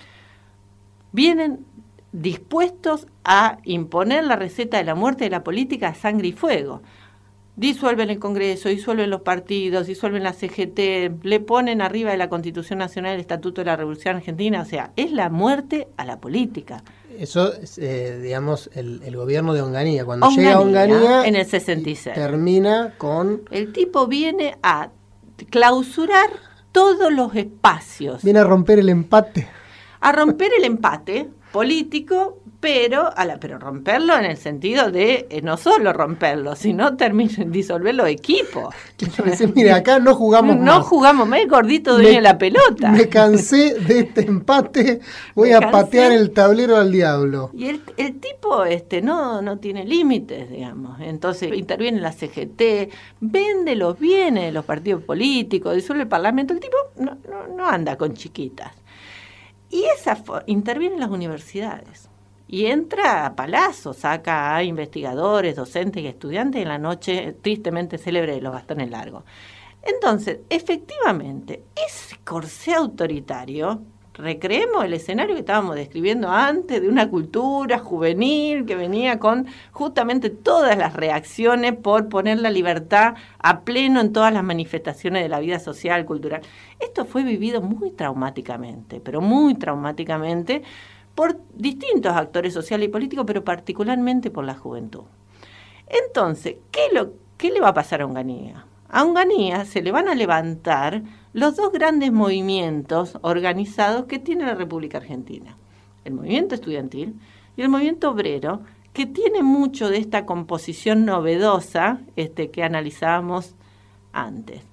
Vienen dispuestos a imponer la receta de la muerte de la política a sangre y fuego. Disuelven el Congreso, disuelven los partidos, disuelven la C G T, le ponen arriba de la Constitución Nacional el Estatuto de la Revolución Argentina, o sea, es la muerte a la política. Eso es, eh, digamos, el, el gobierno de Onganía. Cuando Onganía, llega Onganía, en el sesenta y seis. Termina con... El tipo viene a clausurar todos los espacios. Viene a romper el empate. A romper el empate político, pero a la, pero romperlo en el sentido de eh, no solo romperlo, sino terminar disolver los equipos. Mira, acá no jugamos no más. No jugamos más, el gordito dueño de la pelota. Me cansé de este empate, voy me a cansé. patear el tablero al diablo. Y el, el tipo este no, no tiene límites, digamos. Entonces interviene la C G T, vende los bienes de los partidos políticos, disuelve el Parlamento. El tipo no, no, no anda con chiquitas. Y esa intervienen las universidades. Y entra a Palazzo, saca a investigadores, docentes y estudiantes en la noche tristemente célebre de los bastones largos. Entonces, efectivamente, ese corsé autoritario, recreemos el escenario que estábamos describiendo antes, de una cultura juvenil que venía con justamente todas las reacciones por poner la libertad a pleno en todas las manifestaciones de la vida social, cultural. Esto fue vivido muy traumáticamente, pero muy traumáticamente, por distintos actores sociales y políticos, pero particularmente por la juventud. Entonces, ¿qué, lo, qué le va a pasar a Onganía? A Onganía se le van a levantar los dos grandes movimientos organizados que tiene la República Argentina. El movimiento estudiantil y el movimiento obrero, que tiene mucho de esta composición novedosa este, que analizábamos antes.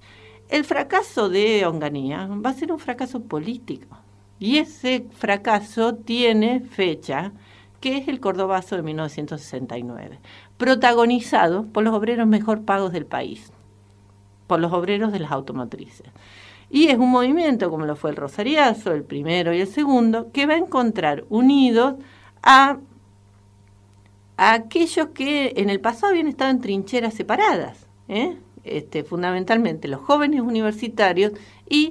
el fracaso de Onganía va a ser un fracaso político. Y ese fracaso tiene fecha, que es el Cordobazo de mil novecientos sesenta y nueve, protagonizado por los obreros mejor pagos del país, por los obreros de las automotrices. Y es un movimiento, como lo fue el Rosariazo, el primero y el segundo, que va a encontrar unidos a, a aquellos que en el pasado habían estado en trincheras separadas, ¿eh? Este, fundamentalmente los jóvenes universitarios y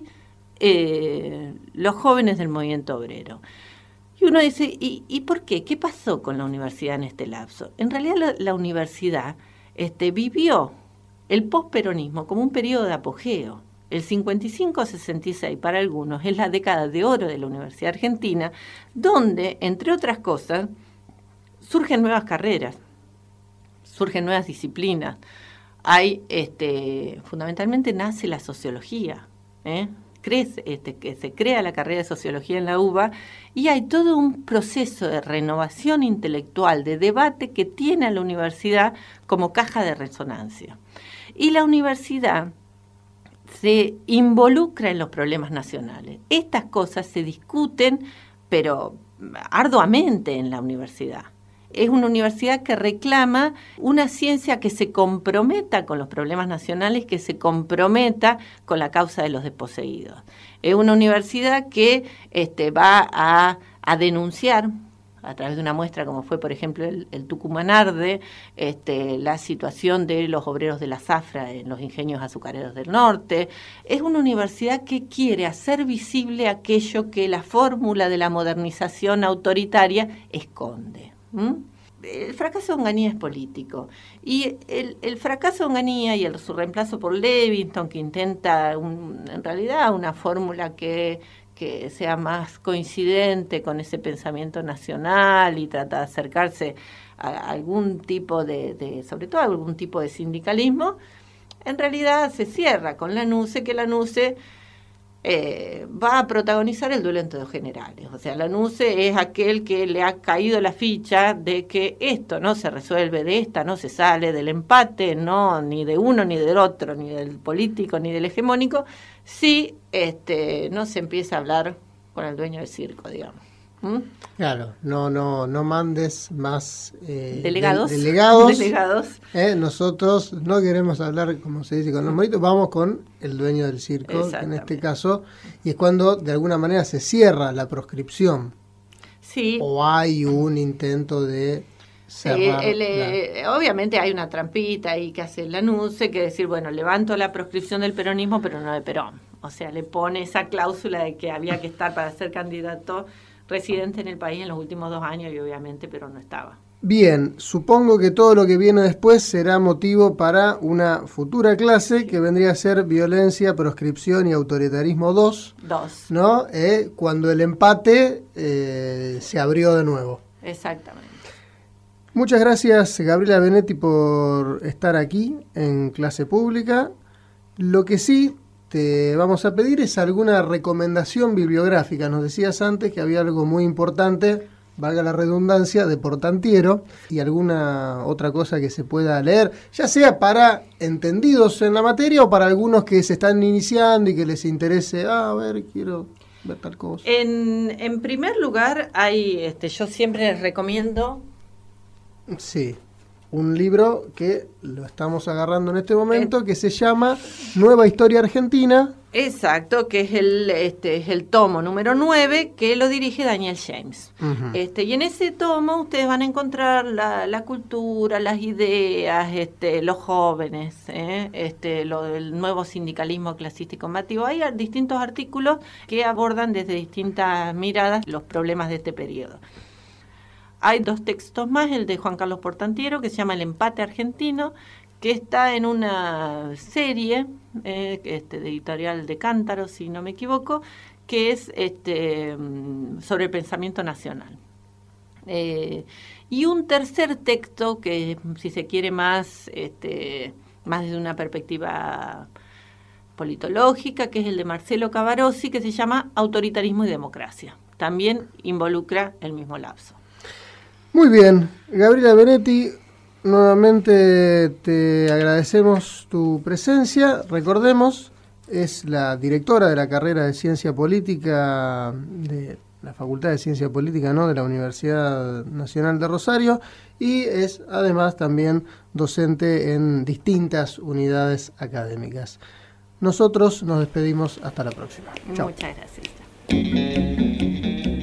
eh, los jóvenes del movimiento obrero. Y uno dice, ¿y, ¿y por qué? ¿Qué pasó con la universidad en este lapso? En realidad la, la universidad este, vivió el posperonismo como un periodo de apogeo. El cincuenta y cinco a sesenta y seis para algunos es la década de oro de la Universidad Argentina, donde, entre otras cosas, surgen nuevas carreras, surgen nuevas disciplinas. Hay, este, fundamentalmente nace la sociología, ¿eh? Crece, este, que se crea la carrera de sociología en la U B A y hay todo un proceso de renovación intelectual, de debate que tiene a la universidad como caja de resonancia. Y la universidad se involucra en los problemas nacionales. Estas cosas se discuten, pero arduamente en la universidad. Es una universidad que reclama una ciencia que se comprometa con los problemas nacionales, que se comprometa con la causa de los desposeídos. Es una universidad que este, va a, a denunciar, a través de una muestra como fue, por ejemplo, el, el Tucumanarde, este, la situación de los obreros de la zafra en los ingenios azucareros del norte. Es una universidad que quiere hacer visible aquello que la fórmula de la modernización autoritaria esconde. ¿Mm? El fracaso de Onganía es político y el, el fracaso de Onganía y el, su reemplazo por Levingston, que intenta un, en realidad una fórmula que, que sea más coincidente con ese pensamiento nacional y trata de acercarse a algún tipo de, de sobre todo a algún tipo de sindicalismo, en realidad se cierra con Lanusse, que Lanusse Eh, va a protagonizar el duelo entre dos generales. O sea, Lanusse es aquel que le ha caído la ficha de que esto no se resuelve, de esta no se sale, del empate, no ni de uno ni del otro, ni del político ni del hegemónico, si este, no se empieza a hablar con el dueño del circo, digamos. ¿Mm? Claro, no, no, no mandes más eh, delegados. De, delegados. delegados. Eh, nosotros no queremos hablar, como se dice, con los monitos, vamos con el dueño del circo, en este caso, y es cuando de alguna manera se cierra la proscripción. Sí. O hay un intento de cerrar. El, el, la... Obviamente hay una trampita ahí que hace Lanusse, que decir, bueno, levanto la proscripción del peronismo, pero no de Perón. O sea, le pone esa cláusula de que había que estar para ser candidato residente en el país en los últimos dos años y obviamente Perón no estaba. Bien, supongo que todo lo que viene después será motivo para una futura clase que vendría a ser Violencia, Proscripción y Autoritarismo dos. Dos. ¿No? Eh, cuando el empate eh, se abrió de nuevo. Exactamente. Muchas gracias, Gabriela Benetti, por estar aquí en Clase Pública. Lo que sí te vamos a pedir es alguna recomendación bibliográfica. Nos decías antes que había algo muy importante, valga la redundancia, de Portantiero, y alguna otra cosa que se pueda leer, ya sea para entendidos en la materia o para algunos que se están iniciando y que les interese, ah, a ver, quiero ver tal cosa. En, en primer lugar, hay, este, yo siempre les recomiendo... Sí. Un libro que lo estamos agarrando en este momento, eh, que se llama Nueva Historia Argentina. Exacto, que es el, este, es el tomo número nueve, que lo dirige Daniel James. Uh-huh. Este, y en ese tomo ustedes van a encontrar la, la cultura, las ideas, este, los jóvenes, ¿eh? este, lo del nuevo sindicalismo clasista y combativo. Hay distintos artículos que abordan desde distintas miradas los problemas de este periodo. Hay dos textos más, el de Juan Carlos Portantiero, que se llama El empate argentino, que está en una serie eh, este, de editorial de Cántaro, si no me equivoco, que es este, sobre el pensamiento nacional. Eh, y un tercer texto, que si se quiere más, este, más desde una perspectiva politológica, que es el de Marcelo Cavarossi, que se llama Autoritarismo y Democracia. También involucra el mismo lapso. Muy bien, Gabriela Benetti, nuevamente te agradecemos tu presencia. Recordemos es la directora de la carrera de Ciencia Política de la Facultad de Ciencia Política, ¿no?, de la Universidad Nacional de Rosario, y es además también docente en distintas unidades académicas. Nosotros nos despedimos hasta la próxima. Chao. Muchas gracias.